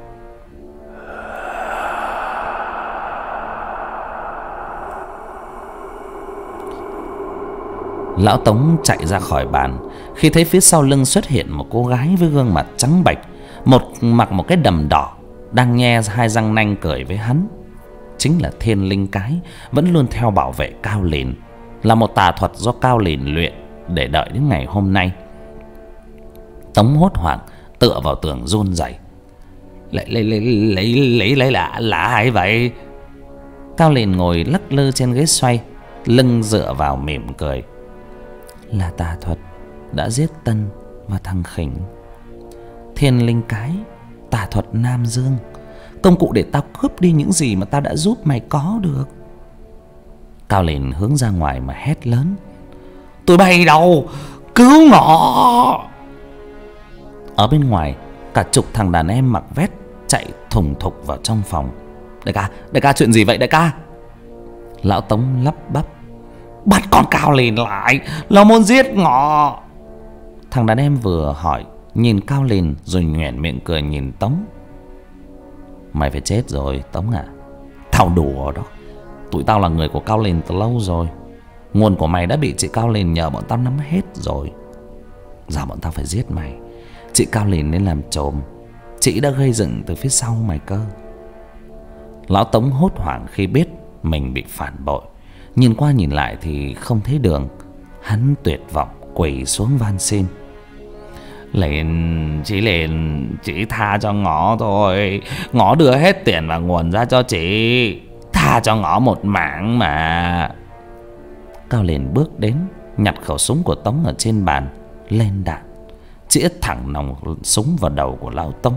Lão Tống chạy ra khỏi bàn khi thấy phía sau lưng xuất hiện một cô gái với gương mặt trắng bệch, một mặc một cái đầm đỏ, đang nhe hai răng nanh cười với hắn. Chính là Thiên Linh Cái, vẫn luôn theo bảo vệ Cao Lìn, là một tà thuật do Cao Lìn luyện để đợi đến ngày hôm nay. Tống hốt hoảng tựa vào tường run rẩy: "Lấy lấy lấy lấy lấy lấy là là ai vậy?" Cao Lìn ngồi lắc lư trên ghế xoay, lưng dựa vào mỉm cười: "Là tà thuật đã giết Tân và thằng Khỉnh. Thiên Linh Cái, tà thuật Nam Dương, công cụ để tao cướp đi những gì mà tao đã giúp mày có được." Cao Lìn hướng ra ngoài mà hét lớn: "Tụi bay đâu? Cứu Ngọ!" Ở bên ngoài, cả chục thằng đàn em mặc vest chạy thùng thục vào trong phòng. "Đại ca, đại ca, chuyện gì vậy đại ca?" Lão Tống lắp bắp: "Bắt con Cao Lìn lại, là muốn giết Ngọ." Thằng đàn em vừa hỏi nhìn Cao Lìn rồi nhoẻn miệng cười nhìn Tống: "Mày phải chết rồi Tống à. Tao đùa đó. Tụi tao là người của Cao Lìn từ lâu rồi. Nguồn của mày đã bị chị Cao Lìn nhờ bọn tao nắm hết rồi. Giờ bọn tao phải giết mày. Chị Cao Lìn nên làm trồm. Chị đã gây dựng từ phía sau mày cơ." Lão Tống hốt hoảng khi biết mình bị phản bội. Nhìn qua nhìn lại thì không thấy đường. Hắn tuyệt vọng quỳ xuống van xin: "Lìn, chị Lìn, chị tha cho Ngọ thôi. Ngọ đưa hết tiền và nguồn ra cho chị. Tha cho Ngọ một mạng mà." Cao Lìn bước đến, nhặt khẩu súng của Tống ở trên bàn, lên đạn, chĩa thẳng nòng súng vào đầu của Lão Tống: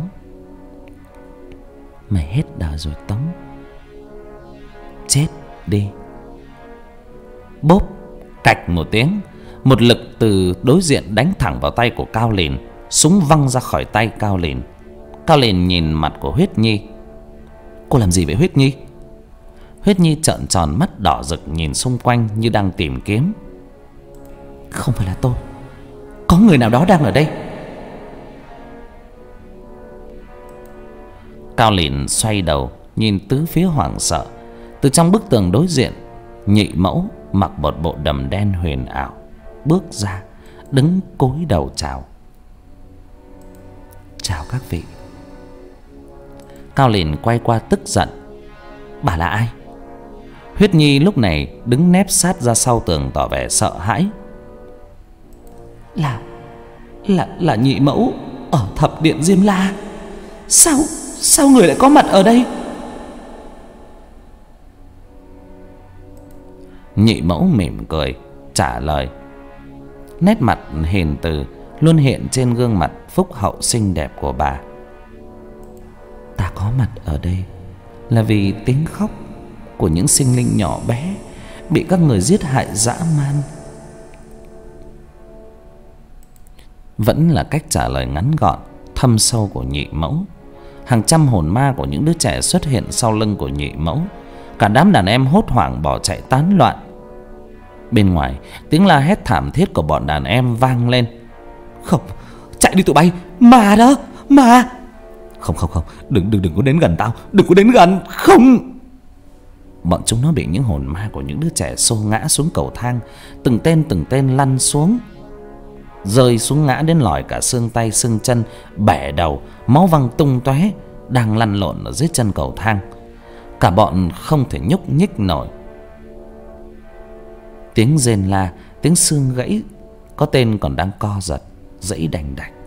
"Mày hết đời rồi Tống. Chết đi." Bốp, cạch một tiếng, một lực từ đối diện đánh thẳng vào tay của Cao Lìn. Súng văng ra khỏi tay Cao Lìn. Cao Lìn nhìn mặt của Huyết Nhi: "Cô làm gì vậy Huyết Nhi?" Huyết Nhi trợn tròn mắt đỏ rực nhìn xung quanh như đang tìm kiếm. "Không phải là tôi, có người nào đó đang ở đây." Cao Lìn xoay đầu nhìn tứ phía hoảng sợ. Từ trong bức tường đối diện, nhị mẫu mặc một bộ đầm đen huyền ảo bước ra, đứng cúi đầu chào. Chào các vị. Cao Lìn quay qua tức giận. Bà là ai? Huyết Nhi lúc này đứng nép sát ra sau tường tỏ vẻ sợ hãi. Là Là là nhị mẫu ở thập điện Diêm La. Sao Sao người lại có mặt ở đây? Nhị mẫu mỉm cười trả lời, nét mặt hiền từ luôn hiện trên gương mặt phúc hậu xinh đẹp của bà. Ta có mặt ở đây là vì tiếng khóc của những sinh linh nhỏ bé bị các người giết hại dã man. Vẫn là cách trả lời ngắn gọn, thâm sâu của nhị mẫu. Hàng trăm hồn ma của những đứa trẻ xuất hiện sau lưng của nhị mẫu. Cả đám đàn em hốt hoảng bỏ chạy tán loạn. Bên ngoài, tiếng la hét thảm thiết của bọn đàn em vang lên. Không, chạy đi tụi bay, ma đó, ma. Không không không, đừng đừng đừng có đến gần tao, đừng có đến gần, không. Bọn chúng nó bị những hồn ma của những đứa trẻ xô ngã xuống cầu thang, từng tên từng tên lăn xuống, rơi xuống ngã đến lòi cả xương tay xương chân, bẻ đầu, máu văng tung tóe, đang lăn lộn ở dưới chân cầu thang. Cả bọn không thể nhúc nhích nổi. Tiếng rên la, tiếng xương gãy, có tên còn đang co giật, giãy đành đạch.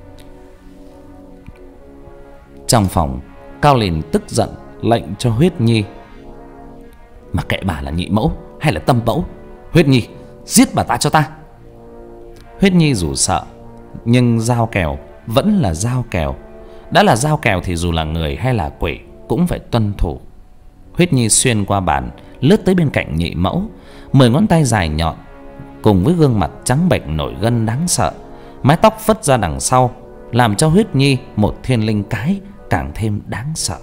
Trong phòng, Cao Lìn tức giận lệnh cho Huyết Nhi. Mà kệ bà là nhị mẫu hay là tâm mẫu, Huyết Nhi giết bà ta cho ta. Huyết Nhi dù sợ, nhưng dao kèo vẫn là dao kèo. Đã là dao kèo thì dù là người hay là quỷ cũng phải tuân thủ. Huyết Nhi xuyên qua bàn, lướt tới bên cạnh nhị mẫu. Mười ngón tay dài nhọn cùng với gương mặt trắng bệch nổi gân đáng sợ, mái tóc phất ra đằng sau, làm cho Huyết Nhi một thiên linh cái càng thêm đáng sợ.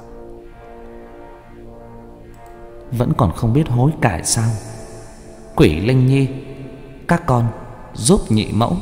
Vẫn còn không biết hối cải sao? Quỷ Linh Nhi, các con giúp nhị mẫu.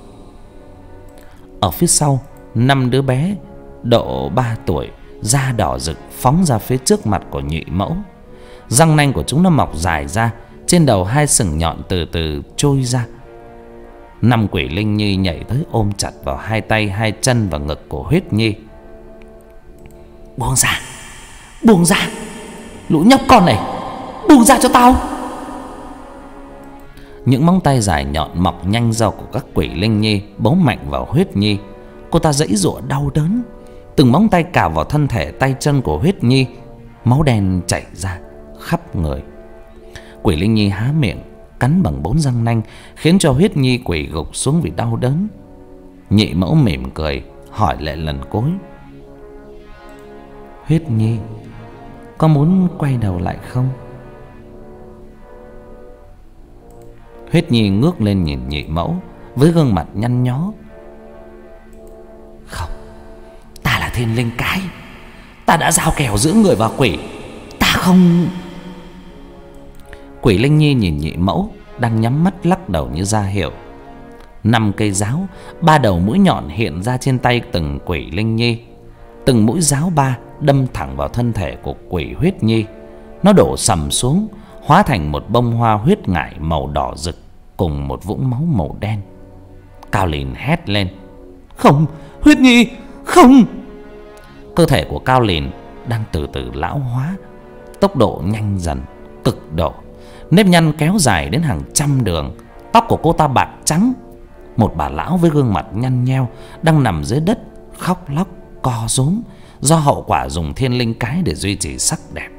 Ở phía sau, năm đứa bé độ ba tuổi, da đỏ rực phóng ra phía trước mặt của nhị mẫu. Răng nanh của chúng nó mọc dài ra, trên đầu hai sừng nhọn từ từ trôi ra. Năm quỷ Linh Nhi nhảy tới ôm chặt vào hai tay, hai chân và ngực của Huyết Nhi. Buông ra, buông ra, lũ nhóc con này, buông ra cho tao. Những móng tay dài nhọn mọc nhanh ra của các quỷ Linh Nhi bấu mạnh vào Huyết Nhi. Cô ta giãy giụa đau đớn, từng móng tay cào vào thân thể tay chân của Huyết Nhi, máu đen chảy ra khắp người. Quỷ Linh Nhi há miệng cắn bằng bốn răng nanh, khiến cho Huyết Nhi quỳ gục xuống vì đau đớn. Nhị mẫu mỉm cười hỏi lại lần cuối. Huyết Nhi, có muốn quay đầu lại không? Huyết Nhi ngước lên nhìn nhị mẫu với gương mặt nhăn nhó. Không, ta là thiên linh cái, ta đã giao kèo giữa người và quỷ, ta không. Quỷ Linh Nhi nhìn nhị mẫu đang nhắm mắt lắc đầu như ra hiệu. Năm cây giáo, ba đầu mũi nhọn hiện ra trên tay từng quỷ Linh Nhi. Từng mũi giáo ba đâm thẳng vào thân thể của quỷ Huyết Nhi. Nó đổ sầm xuống, hóa thành một bông hoa huyết ngải màu đỏ rực cùng một vũng máu màu đen. Cao Lìn hét lên. Không, Huyết Nhi, không. Cơ thể của Cao Lìn đang từ từ lão hóa, tốc độ nhanh dần, cực độ. Nếp nhăn kéo dài đến hàng trăm đường. Tóc của cô ta bạc trắng. Một bà lão với gương mặt nhăn nheo đang nằm dưới đất khóc lóc co rúm, do hậu quả dùng thiên linh cái để duy trì sắc đẹp.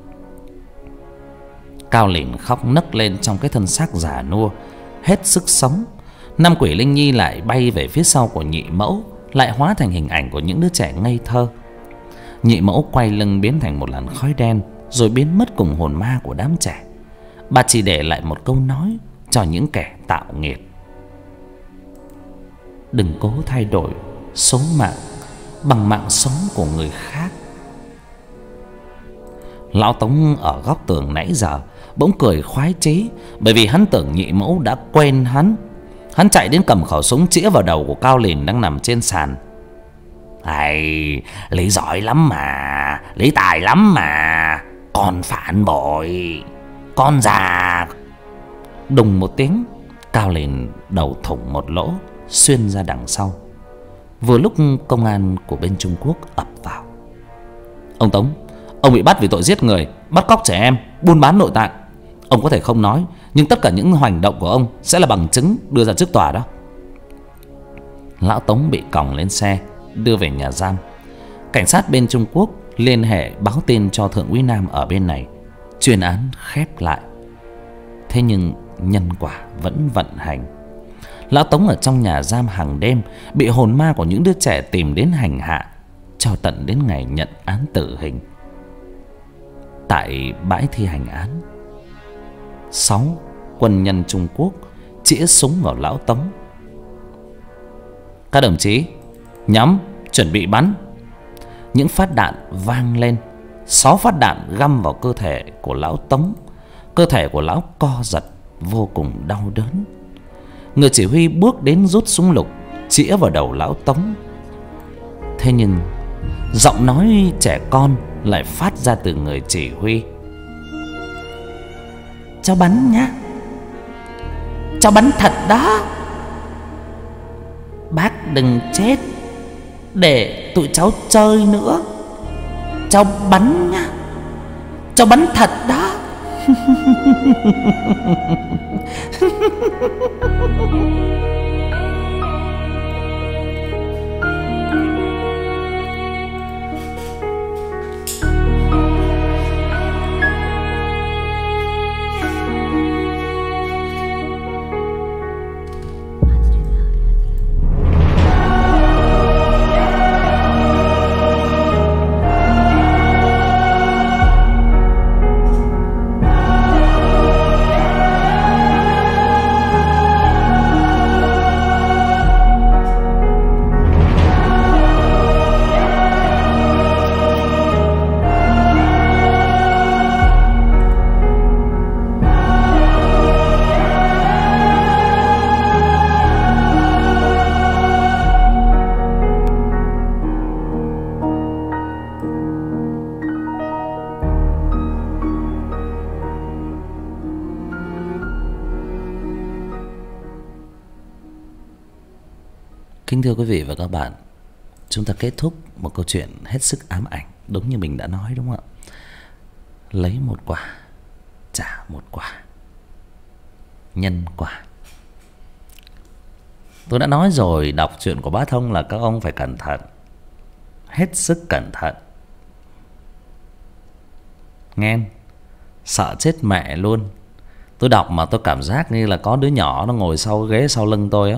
Cao Lìn khóc nấc lên trong cái thân xác già nua hết sức sống. Năm quỷ Linh Nhi lại bay về phía sau của nhị mẫu, lại hóa thành hình ảnh của những đứa trẻ ngây thơ. Nhị mẫu quay lưng biến thành một làn khói đen, rồi biến mất cùng hồn ma của đám trẻ. Bà chỉ để lại một câu nói cho những kẻ tạo nghiệt. Đừng cố thay đổi số mạng bằng mạng sống của người khác. Lão Tống ở góc tường nãy giờ bỗng cười khoái chí, bởi vì hắn tưởng nhị mẫu đã quên hắn. Hắn chạy đến cầm khẩu súng chĩa vào đầu của Cao Lìn đang nằm trên sàn. Hay, Lý giỏi lắm mà, Lý tài lắm mà. Con phản bội, con già. Đùng một tiếng, Cao lên đầu thủng một lỗ, xuyên ra đằng sau. Vừa lúc công an của bên Trung Quốc ập vào. Ông Tống, ông bị bắt vì tội giết người, bắt cóc trẻ em, buôn bán nội tạng. Ông có thể không nói, nhưng tất cả những hành động của ông sẽ là bằng chứng đưa ra trước tòa đó. Lão Tống bị còng lên xe, đưa về nhà giam. Cảnh sát bên Trung Quốc liên hệ báo tin cho Thượng úy Nam ở bên này. Chuyên án khép lại. Thế nhưng nhân quả vẫn vận hành. Lão Tống ở trong nhà giam hàng đêm, bị hồn ma của những đứa trẻ tìm đến hành hạ, cho tận đến ngày nhận án tử hình. Tại bãi thi hành án, sáu quân nhân Trung Quốc chĩa súng vào Lão Tống. Các đồng chí, nhắm, chuẩn bị bắn. Những phát đạn vang lên. Sáu phát đạn găm vào cơ thể của Lão Tống. Cơ thể của Lão co giật, vô cùng đau đớn. Người chỉ huy bước đến rút súng lục, chĩa vào đầu Lão Tống. Thế nhưng giọng nói trẻ con lại phát ra từ người chỉ huy. Cháu bắn nhá, cháu bắn thật đó. Bác đừng chết, để tụi cháu chơi nữa. Cháu bắn nhá, cháu bắn thật đó. Kính thưa quý vị và các bạn, chúng ta kết thúc một câu chuyện hết sức ám ảnh, đúng như mình đã nói, đúng không ạ? Lấy một quả, trả một quả, nhân quả. Tôi đã nói rồi, đọc truyện của Bá Thông là các ông phải cẩn thận, hết sức cẩn thận. Nghe, sợ chết mẹ luôn. Tôi đọc mà tôi cảm giác như là có đứa nhỏ nó ngồi sau ghế sau lưng tôi á.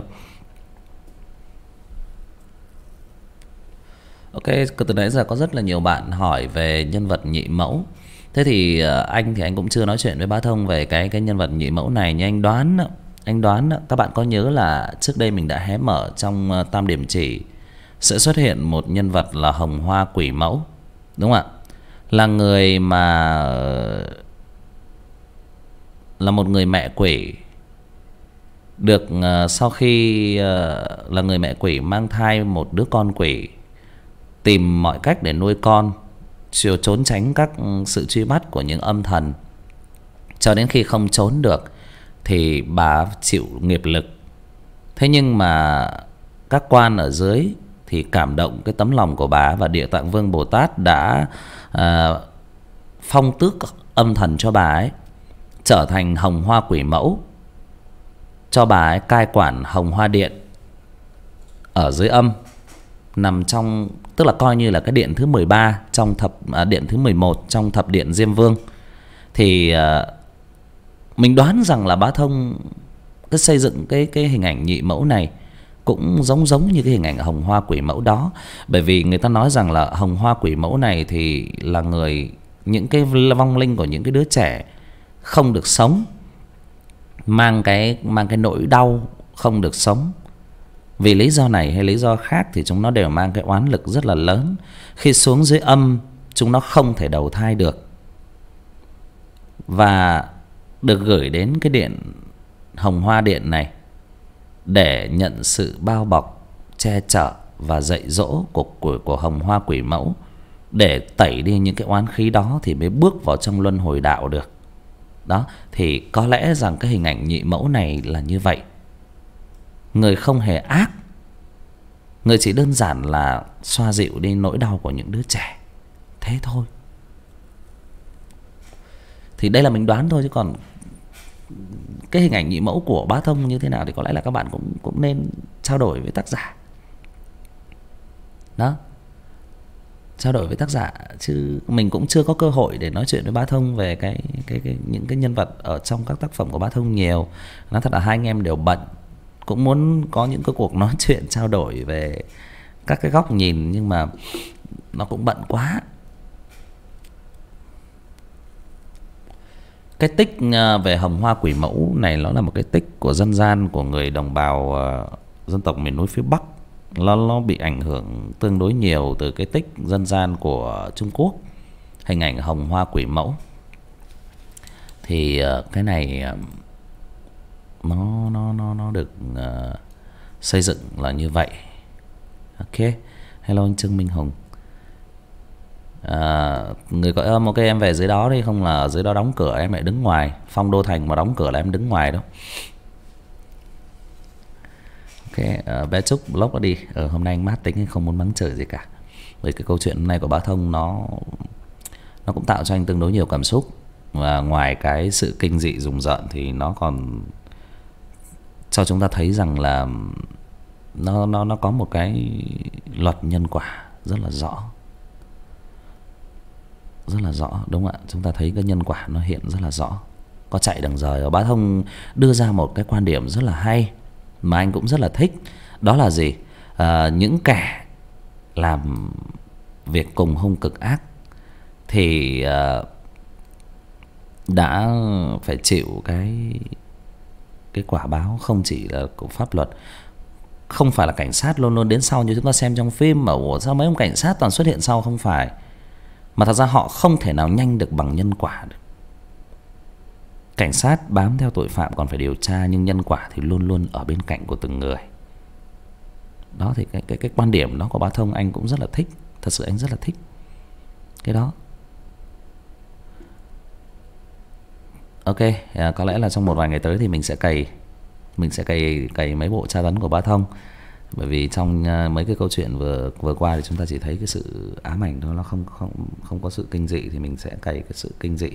Ok, từ nãy giờ có rất là nhiều bạn hỏi về nhân vật nhị mẫu. Thế thì anh thì anh cũng chưa nói chuyện với Bá Thông về cái cái nhân vật nhị mẫu này. Nhưng anh đoán, anh đoán các bạn có nhớ là trước đây mình đã hé mở trong Tam Điểm Chỉ sẽ xuất hiện một nhân vật là Hồng Hoa Quỷ Mẫu, đúng không ạ? Là người mà là một người mẹ quỷ, được uh, sau khi uh, là người mẹ quỷ mang thai một đứa con quỷ, tìm mọi cách để nuôi con, trốn tránh các sự truy bắt của những âm thần. Cho đến khi không trốn được thì bà chịu nghiệp lực. Thế nhưng mà các quan ở dưới thì cảm động cái tấm lòng của bà, và Địa Tạng Vương Bồ Tát đã uh, phong tước âm thần cho bà ấy, trở thành Hồng Hoa Quỷ Mẫu, cho bà ấy cai quản Hồng Hoa Điện ở dưới âm, nằm trong, tức là coi như là cái điện thứ mười ba trong thập à, điện thứ mười một trong thập điện Diêm Vương. Thì à, mình đoán rằng là Bá Thông cái xây dựng cái cái hình ảnh nhị mẫu này cũng giống giống như cái hình ảnh Hồng Hoa Quỷ Mẫu đó. Bởi vì người ta nói rằng là Hồng Hoa Quỷ Mẫu này thì là người, những cái vong linh của những cái đứa trẻ không được sống, mang cái mang cái nỗi đau không được sống. Vì lý do này hay lý do khác thì chúng nó đều mang cái oán lực rất là lớn. Khi xuống dưới âm, chúng nó không thể đầu thai được, và được gửi đến cái điện Hồng Hoa Điện này để nhận sự bao bọc, che chở và dạy dỗ của, của, của hồng hoa quỷ mẫu để tẩy đi những cái oán khí đó thì mới bước vào trong luân hồi đạo được. Đó, thì có lẽ rằng cái hình ảnh nhị mẫu này là như vậy. Người không hề ác, người chỉ đơn giản là xoa dịu đi nỗi đau của những đứa trẻ, thế thôi. Thì đây là mình đoán thôi, chứ còn cái hình ảnh nhị mẫu của Bá Thông như thế nào thì có lẽ là các bạn cũng cũng nên trao đổi với tác giả. Đó, trao đổi với tác giả, chứ mình cũng chưa có cơ hội để nói chuyện với Bá Thông về cái cái cái những cái nhân vật ở trong các tác phẩm của Bá Thông nhiều. Nói thật là hai anh em đều bận, cũng muốn có những cái cuộc nói chuyện trao đổi về các cái góc nhìn, nhưng mà nó cũng bận quá. Cái tích về hồng hoa quỷ mẫu này nó là một cái tích của dân gian của người đồng bào dân tộc miền núi phía Bắc. Nó, nó bị ảnh hưởng tương đối nhiều từ cái tích dân gian của Trung Quốc, hình ảnh hồng hoa quỷ mẫu. Thì cái này nó nó nó nó được uh, xây dựng là như vậy. Ok, hello anh Trương Minh Hùng. À, người có ôm ok em về dưới đó đi, không là ở dưới đó đóng cửa em lại đứng ngoài. Phong Đô Thành mà đóng cửa là em đứng ngoài đâu. Ok, uh, bé Trúc block nó đi. Ở hôm nay anh mát tính, không muốn mắng chửi gì cả. Bởi cái câu chuyện hôm nay của Bá Thông nó nó cũng tạo cho anh tương đối nhiều cảm xúc. Và ngoài cái sự kinh dị rùng rợn thì nó còn cho chúng ta thấy rằng là nó nó nó có một cái luật nhân quả rất là rõ. Rất là rõ, đúng không ạ? Chúng ta thấy cái nhân quả nó hiện rất là rõ. Có chạy đằng rời. Bá Thông đưa ra một cái quan điểm rất là hay mà anh cũng rất là thích. Đó là gì? À, những kẻ làm việc cùng hung cực ác thì uh, đã phải chịu cái cái quả báo, không chỉ là của pháp luật. Không phải là cảnh sát luôn luôn đến sau như chúng ta xem trong phim mà ủa sao mấy ông cảnh sát toàn xuất hiện sau, không phải. Mà thật ra họ không thể nào nhanh được bằng nhân quả được. Cảnh sát bám theo tội phạm còn phải điều tra, nhưng nhân quả thì luôn luôn ở bên cạnh của từng người. Đó thì cái cái cái quan điểm đó của Bá Thông anh cũng rất là thích, thật sự anh rất là thích cái đó. Ok, à, có lẽ là trong một vài ngày tới thì mình sẽ cày mình sẽ cày cày mấy bộ tra tấn của Bá Thông. Bởi vì trong uh, mấy cái câu chuyện vừa vừa qua thì chúng ta chỉ thấy cái sự ám ảnh thôi, nó không không không có sự kinh dị, thì mình sẽ cày cái sự kinh dị.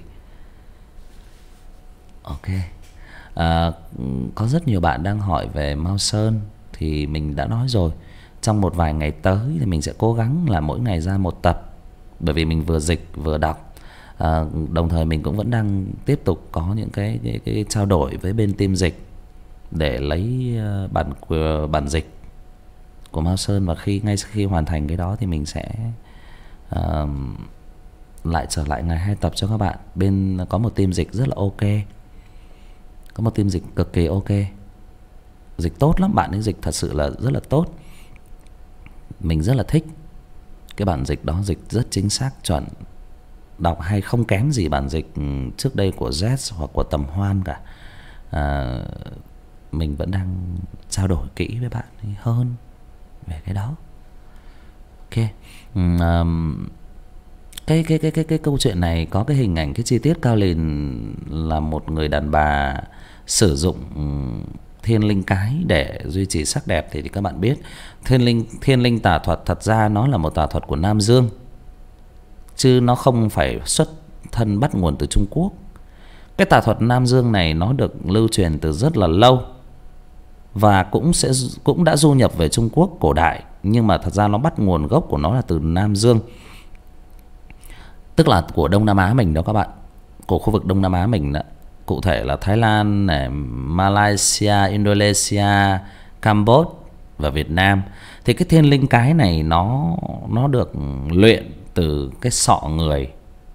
Ok. À, có rất nhiều bạn đang hỏi về Mao Sơn thì mình đã nói rồi. Trong một vài ngày tới thì mình sẽ cố gắng là mỗi ngày ra một tập, bởi vì mình vừa dịch vừa đọc. À, đồng thời mình cũng vẫn đang tiếp tục có những cái cái, cái trao đổi với bên team dịch để lấy uh, bản bản dịch của Mao Sơn, và khi ngay khi hoàn thành cái đó thì mình sẽ uh, lại trở lại ngày hai tập cho các bạn. Bên có một team dịch rất là ok, có một team dịch cực kỳ ok, dịch tốt lắm, bạn ấy dịch thật sự là rất là tốt, mình rất là thích cái bản dịch đó. Dịch rất chính xác, chuẩn, đọc hay không kém gì bản dịch trước đây của Z hoặc của Tầm Hoan cả. À, mình vẫn đang trao đổi kỹ với bạn ấy hơn về cái đó. Ok. Um, cái, cái cái cái cái câu chuyện này có cái hình ảnh, cái chi tiết Cao Lìn là một người đàn bà sử dụng thiên linh cái để duy trì sắc đẹp. Thì, thì các bạn biết thiên linh thiên linh tà thuật thật ra nó là một tà thuật của Nam Dương, chứ nó không phải xuất thân bắt nguồn từ Trung Quốc. Cái tà thuật Nam Dương này nó được lưu truyền từ rất là lâu và cũng sẽ cũng đã du nhập về Trung Quốc cổ đại, nhưng mà thật ra nó bắt nguồn gốc của nó là từ Nam Dương, tức là của Đông Nam Á mình đó các bạn, của khu vực Đông Nam Á mình đó, cụ thể là Thái Lan này, Malaysia, Indonesia, Campuchia và Việt Nam. Thì cái thiên linh cái này nó nó được luyện từ cái sọ người,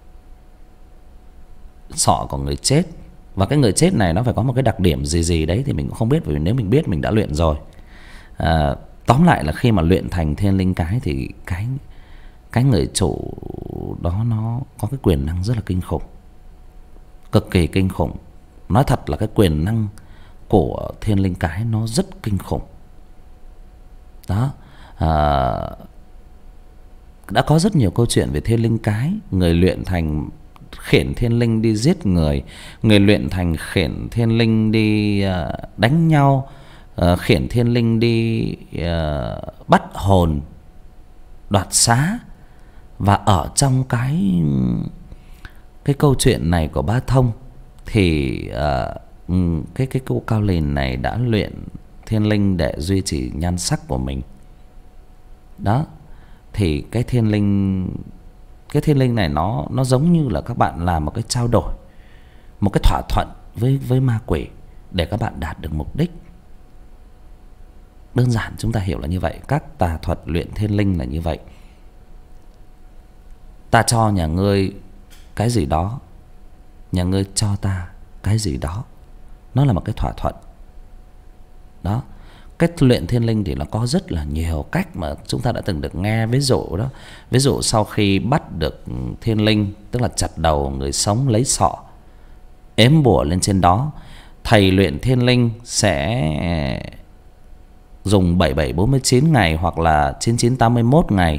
sọ của người chết. Và cái người chết này nó phải có một cái đặc điểm gì gì đấy thì mình cũng không biết, vì nếu mình biết mình đã luyện rồi. À, tóm lại là khi mà luyện thành thiên linh cái thì cái cái người chủ đó nó có cái quyền năng rất là kinh khủng, cực kỳ kinh khủng. Nói thật là cái quyền năng của thiên linh cái nó rất kinh khủng. Đó, à, đã có rất nhiều câu chuyện về thiên linh cái. Người luyện thành khiển thiên linh đi giết người, người luyện thành khiển thiên linh đi uh, đánh nhau, uh, khiển thiên linh đi uh, bắt hồn, đoạt xá. Và ở trong cái cái câu chuyện này của Ba Thông thì uh, cái cái cô Cao Lìn này đã luyện thiên linh để duy trì nhan sắc của mình. Đó, thì cái thiên linh cái thiên linh này nó nó giống như là các bạn làm một cái trao đổi, một cái thỏa thuận với với ma quỷ để các bạn đạt được mục đích. Đơn giản chúng ta hiểu là như vậy. Các tà thuật luyện thiên linh là như vậy. Ta cho nhà ngươi cái gì đó, nhà ngươi cho ta cái gì đó. Nó là một cái thỏa thuận. Đó. Cách luyện thiên linh thì nó có rất là nhiều cách mà chúng ta đã từng được nghe. Ví dụ đó, ví dụ sau khi bắt được thiên linh, tức là chặt đầu người sống lấy sọ, ếm bùa lên trên đó, thầy luyện thiên linh sẽ dùng bảy bảy bốn mươi chín ngày hoặc là chín chín tám mươi mốt ngày.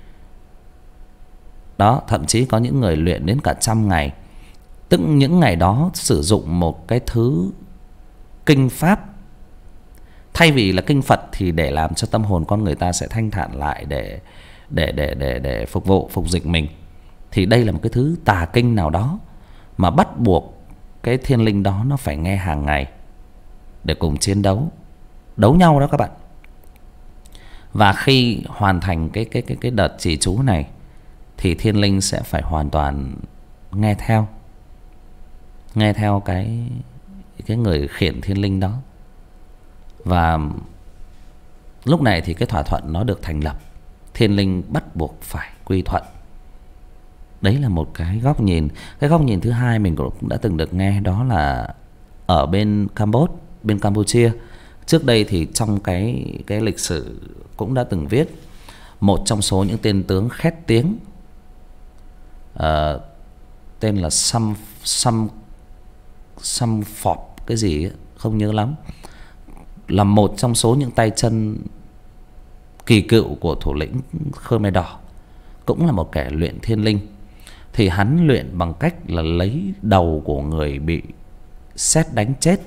Đó, thậm chí có những người luyện đến cả trăm ngày. Tức những ngày đó sử dụng một cái thứ kinh pháp. Thay vì là kinh Phật thì để làm cho tâm hồn con người ta sẽ thanh thản lại để để để để để phục vụ phục dịch mình. Thì đây là một cái thứ tà kinh nào đó mà bắt buộc cái thiên linh đó nó phải nghe hàng ngày để cùng chiến đấu, đấu nhau đó các bạn. Và khi hoàn thành cái cái cái cái đợt trì chú này thì thiên linh sẽ phải hoàn toàn nghe theo, nghe theo cái cái người khiển thiên linh đó. Và lúc này thì cái thỏa thuận nó được thành lập, thiên linh bắt buộc phải quy thuận. Đấy là một cái góc nhìn. Cái góc nhìn thứ hai mình cũng đã từng được nghe, đó là ở bên Campuchia, bên Campuchia. Trước đây thì trong cái cái lịch sử cũng đã từng viết, một trong số những tên tướng khét tiếng uh, tên là Sam Sam Sam Phọp cái gì ấy, không nhớ lắm, là một trong số những tay chân kỳ cựu của thủ lĩnh Khmer Đỏ, cũng là một kẻ luyện thiên linh. Thì hắn luyện bằng cách là lấy đầu của người bị sét đánh chết,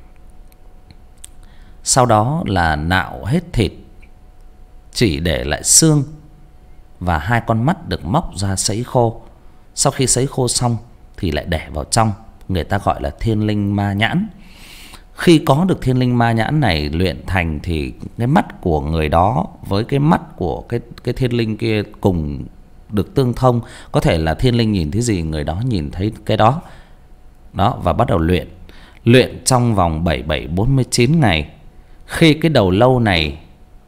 sau đó là nạo hết thịt, chỉ để lại xương và hai con mắt được móc ra sấy khô. Sau khi sấy khô xong thì lại để vào trong, người ta gọi là thiên linh ma nhãn. Khi có được thiên linh ma nhãn này luyện thành thì cái mắt của người đó với cái mắt của cái cái thiên linh kia cùng được tương thông. Có thể là thiên linh nhìn thấy gì, người đó nhìn thấy cái đó. Đó, và bắt đầu luyện. Luyện trong vòng bảy bảy bốn mươi chín ngày. Khi cái đầu lâu này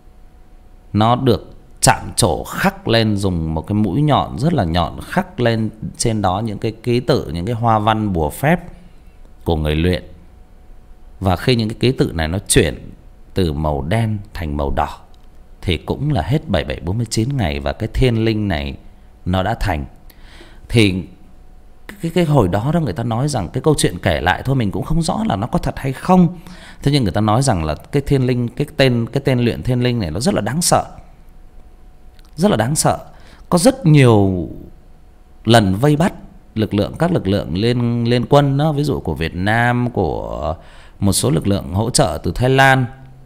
nó được chạm trổ khắc lên, dùng một cái mũi nhọn rất là nhọn khắc lên trên đó những cái ký tự, những cái hoa văn bùa phép của người luyện. Và khi những cái ký tự này nó chuyển từ màu đen thành màu đỏ thì cũng là hết bảy bảy bốn mươi chín ngày và cái thiên linh này nó đã thành. Thì cái cái hồi đó đó người ta nói rằng, cái câu chuyện kể lại thôi, mình cũng không rõ là nó có thật hay không. Thế nhưng người ta nói rằng là cái thiên linh, cái tên cái tên luyện thiên linh này nó rất là đáng sợ. Rất là đáng sợ. Có rất nhiều lần vây bắt lực lượng, các lực lượng liên liên quân đó, ví dụ của Việt Nam, của một số lực lượng hỗ trợ từ Thái Lan,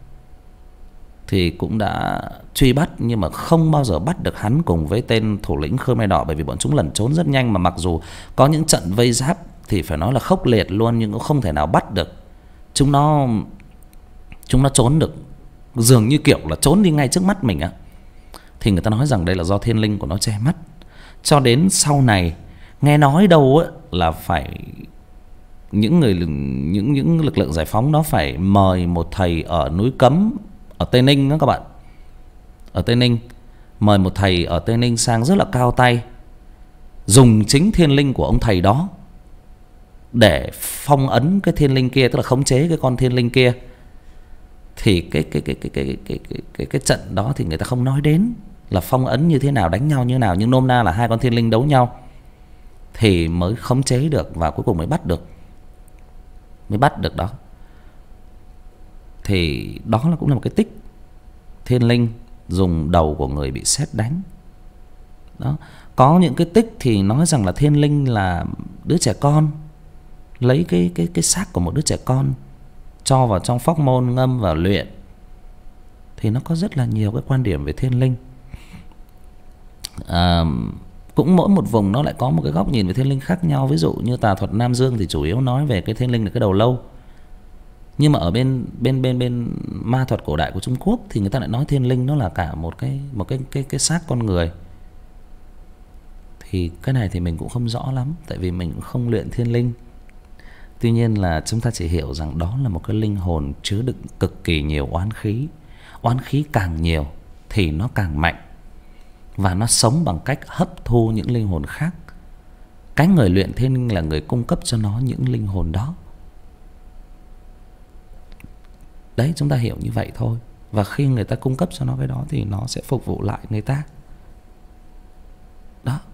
thì cũng đã truy bắt nhưng mà không bao giờ bắt được hắn cùng với tên thủ lĩnh Khmer Đỏ, bởi vì bọn chúng lẩn trốn rất nhanh. Mà mặc dù có những trận vây giáp thì phải nói là khốc liệt luôn, nhưng cũng không thể nào bắt được chúng nó. Chúng nó trốn được dường như kiểu là trốn đi ngay trước mắt mình á. Thì người ta nói rằng đây là do thiên linh của nó che mắt. Cho đến sau này nghe nói đâu á là phải những người những những lực lượng giải phóng đó phải mời một thầy ở núi Cấm ở Tây Ninh đó các bạn. Ở Tây Ninh mời một thầy ở Tây Ninh sang rất là cao tay, dùng chính thiên linh của ông thầy đó để phong ấn cái thiên linh kia, tức là khống chế cái con thiên linh kia. Thì cái cái cái cái cái cái cái cái, cái trận đó thì người ta không nói đến là phong ấn như thế nào, đánh nhau như thế nào, nhưng nôm na là hai con thiên linh đấu nhau thì mới khống chế được và cuối cùng mới bắt được. Mới bắt được đó. Thì đó là cũng là một cái tích thiên linh dùng đầu của người bị sét đánh. Đó. Có những cái tích thì nói rằng là thiên linh là đứa trẻ con, lấy cái cái cái xác của một đứa trẻ con cho vào trong phóc môn ngâm và luyện. Thì nó có rất là nhiều cái quan điểm về thiên linh. À, cũng mỗi một vùng nó lại có một cái góc nhìn về thiên linh khác nhau. Ví dụ như tà thuật Nam Dương thì chủ yếu nói về cái thiên linh là cái đầu lâu. Nhưng mà ở bên bên bên bên ma thuật cổ đại của Trung Quốc thì người ta lại nói thiên linh nó là cả một cái một cái cái cái xác con người. Thì cái này thì mình cũng không rõ lắm, tại vì mình cũng không luyện thiên linh. Tuy nhiên là chúng ta chỉ hiểu rằng đó là một cái linh hồn chứa đựng cực kỳ nhiều oán khí. Oán khí càng nhiều thì nó càng mạnh, và nó sống bằng cách hấp thu những linh hồn khác. Cái người luyện thiên linh là người cung cấp cho nó những linh hồn đó. Đấy, chúng ta hiểu như vậy thôi. Và khi người ta cung cấp cho nó cái đó thì nó sẽ phục vụ lại người ta. Đó.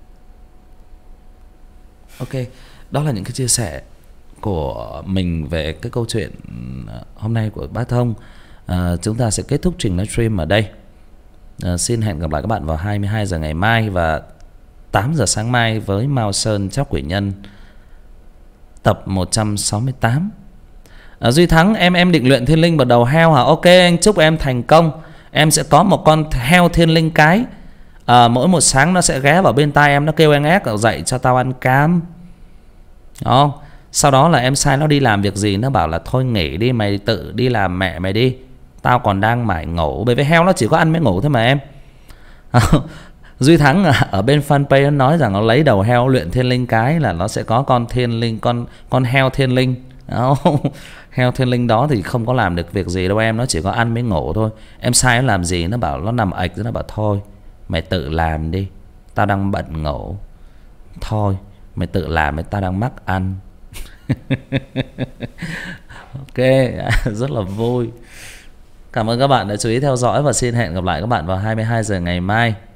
Ok, đó là những cái chia sẻ của mình về cái câu chuyện hôm nay của Bá Thông. à, Chúng ta sẽ kết thúc trình livestream ở đây. à, Xin hẹn gặp lại các bạn vào hai mươi hai giờ ngày mai và tám giờ sáng mai với Mao Sơn Chóc Quỷ Nhân tập một trăm sáu mươi tám. à, Duy Thắng, em em định luyện thiên linh vào đầu heo hả? Ok, anh chúc em thành công. Em sẽ có một con heo thiên linh cái. à, Mỗi một sáng nó sẽ ghé vào bên tai em, nó kêu anh ép dậy cho tao ăn cam. Đó. Sau đó là em sai nó đi làm việc gì, nó bảo là thôi nghỉ đi, mày tự đi làm mẹ mày đi, tao còn đang mải ngủ. Bởi vì heo nó chỉ có ăn mới ngủ thôi mà em. Duy Thắng ở bên fanpage nó nói rằng nó lấy đầu heo luyện thiên linh cái là nó sẽ có con thiên linh, con con heo thiên linh. Đó. Heo thiên linh đó thì không có làm được việc gì đâu em, nó chỉ có ăn mới ngủ thôi. Em sai nó làm gì, nó bảo nó nằm ệch, nó bảo thôi mày tự làm đi, tao đang bận ngủ. Thôi mày tự làm, mày tao đang mắc ăn. Ok, rất là vui. Cảm ơn các bạn đã chú ý theo dõi và xin hẹn gặp lại các bạn vào hai mươi hai giờ ngày mai.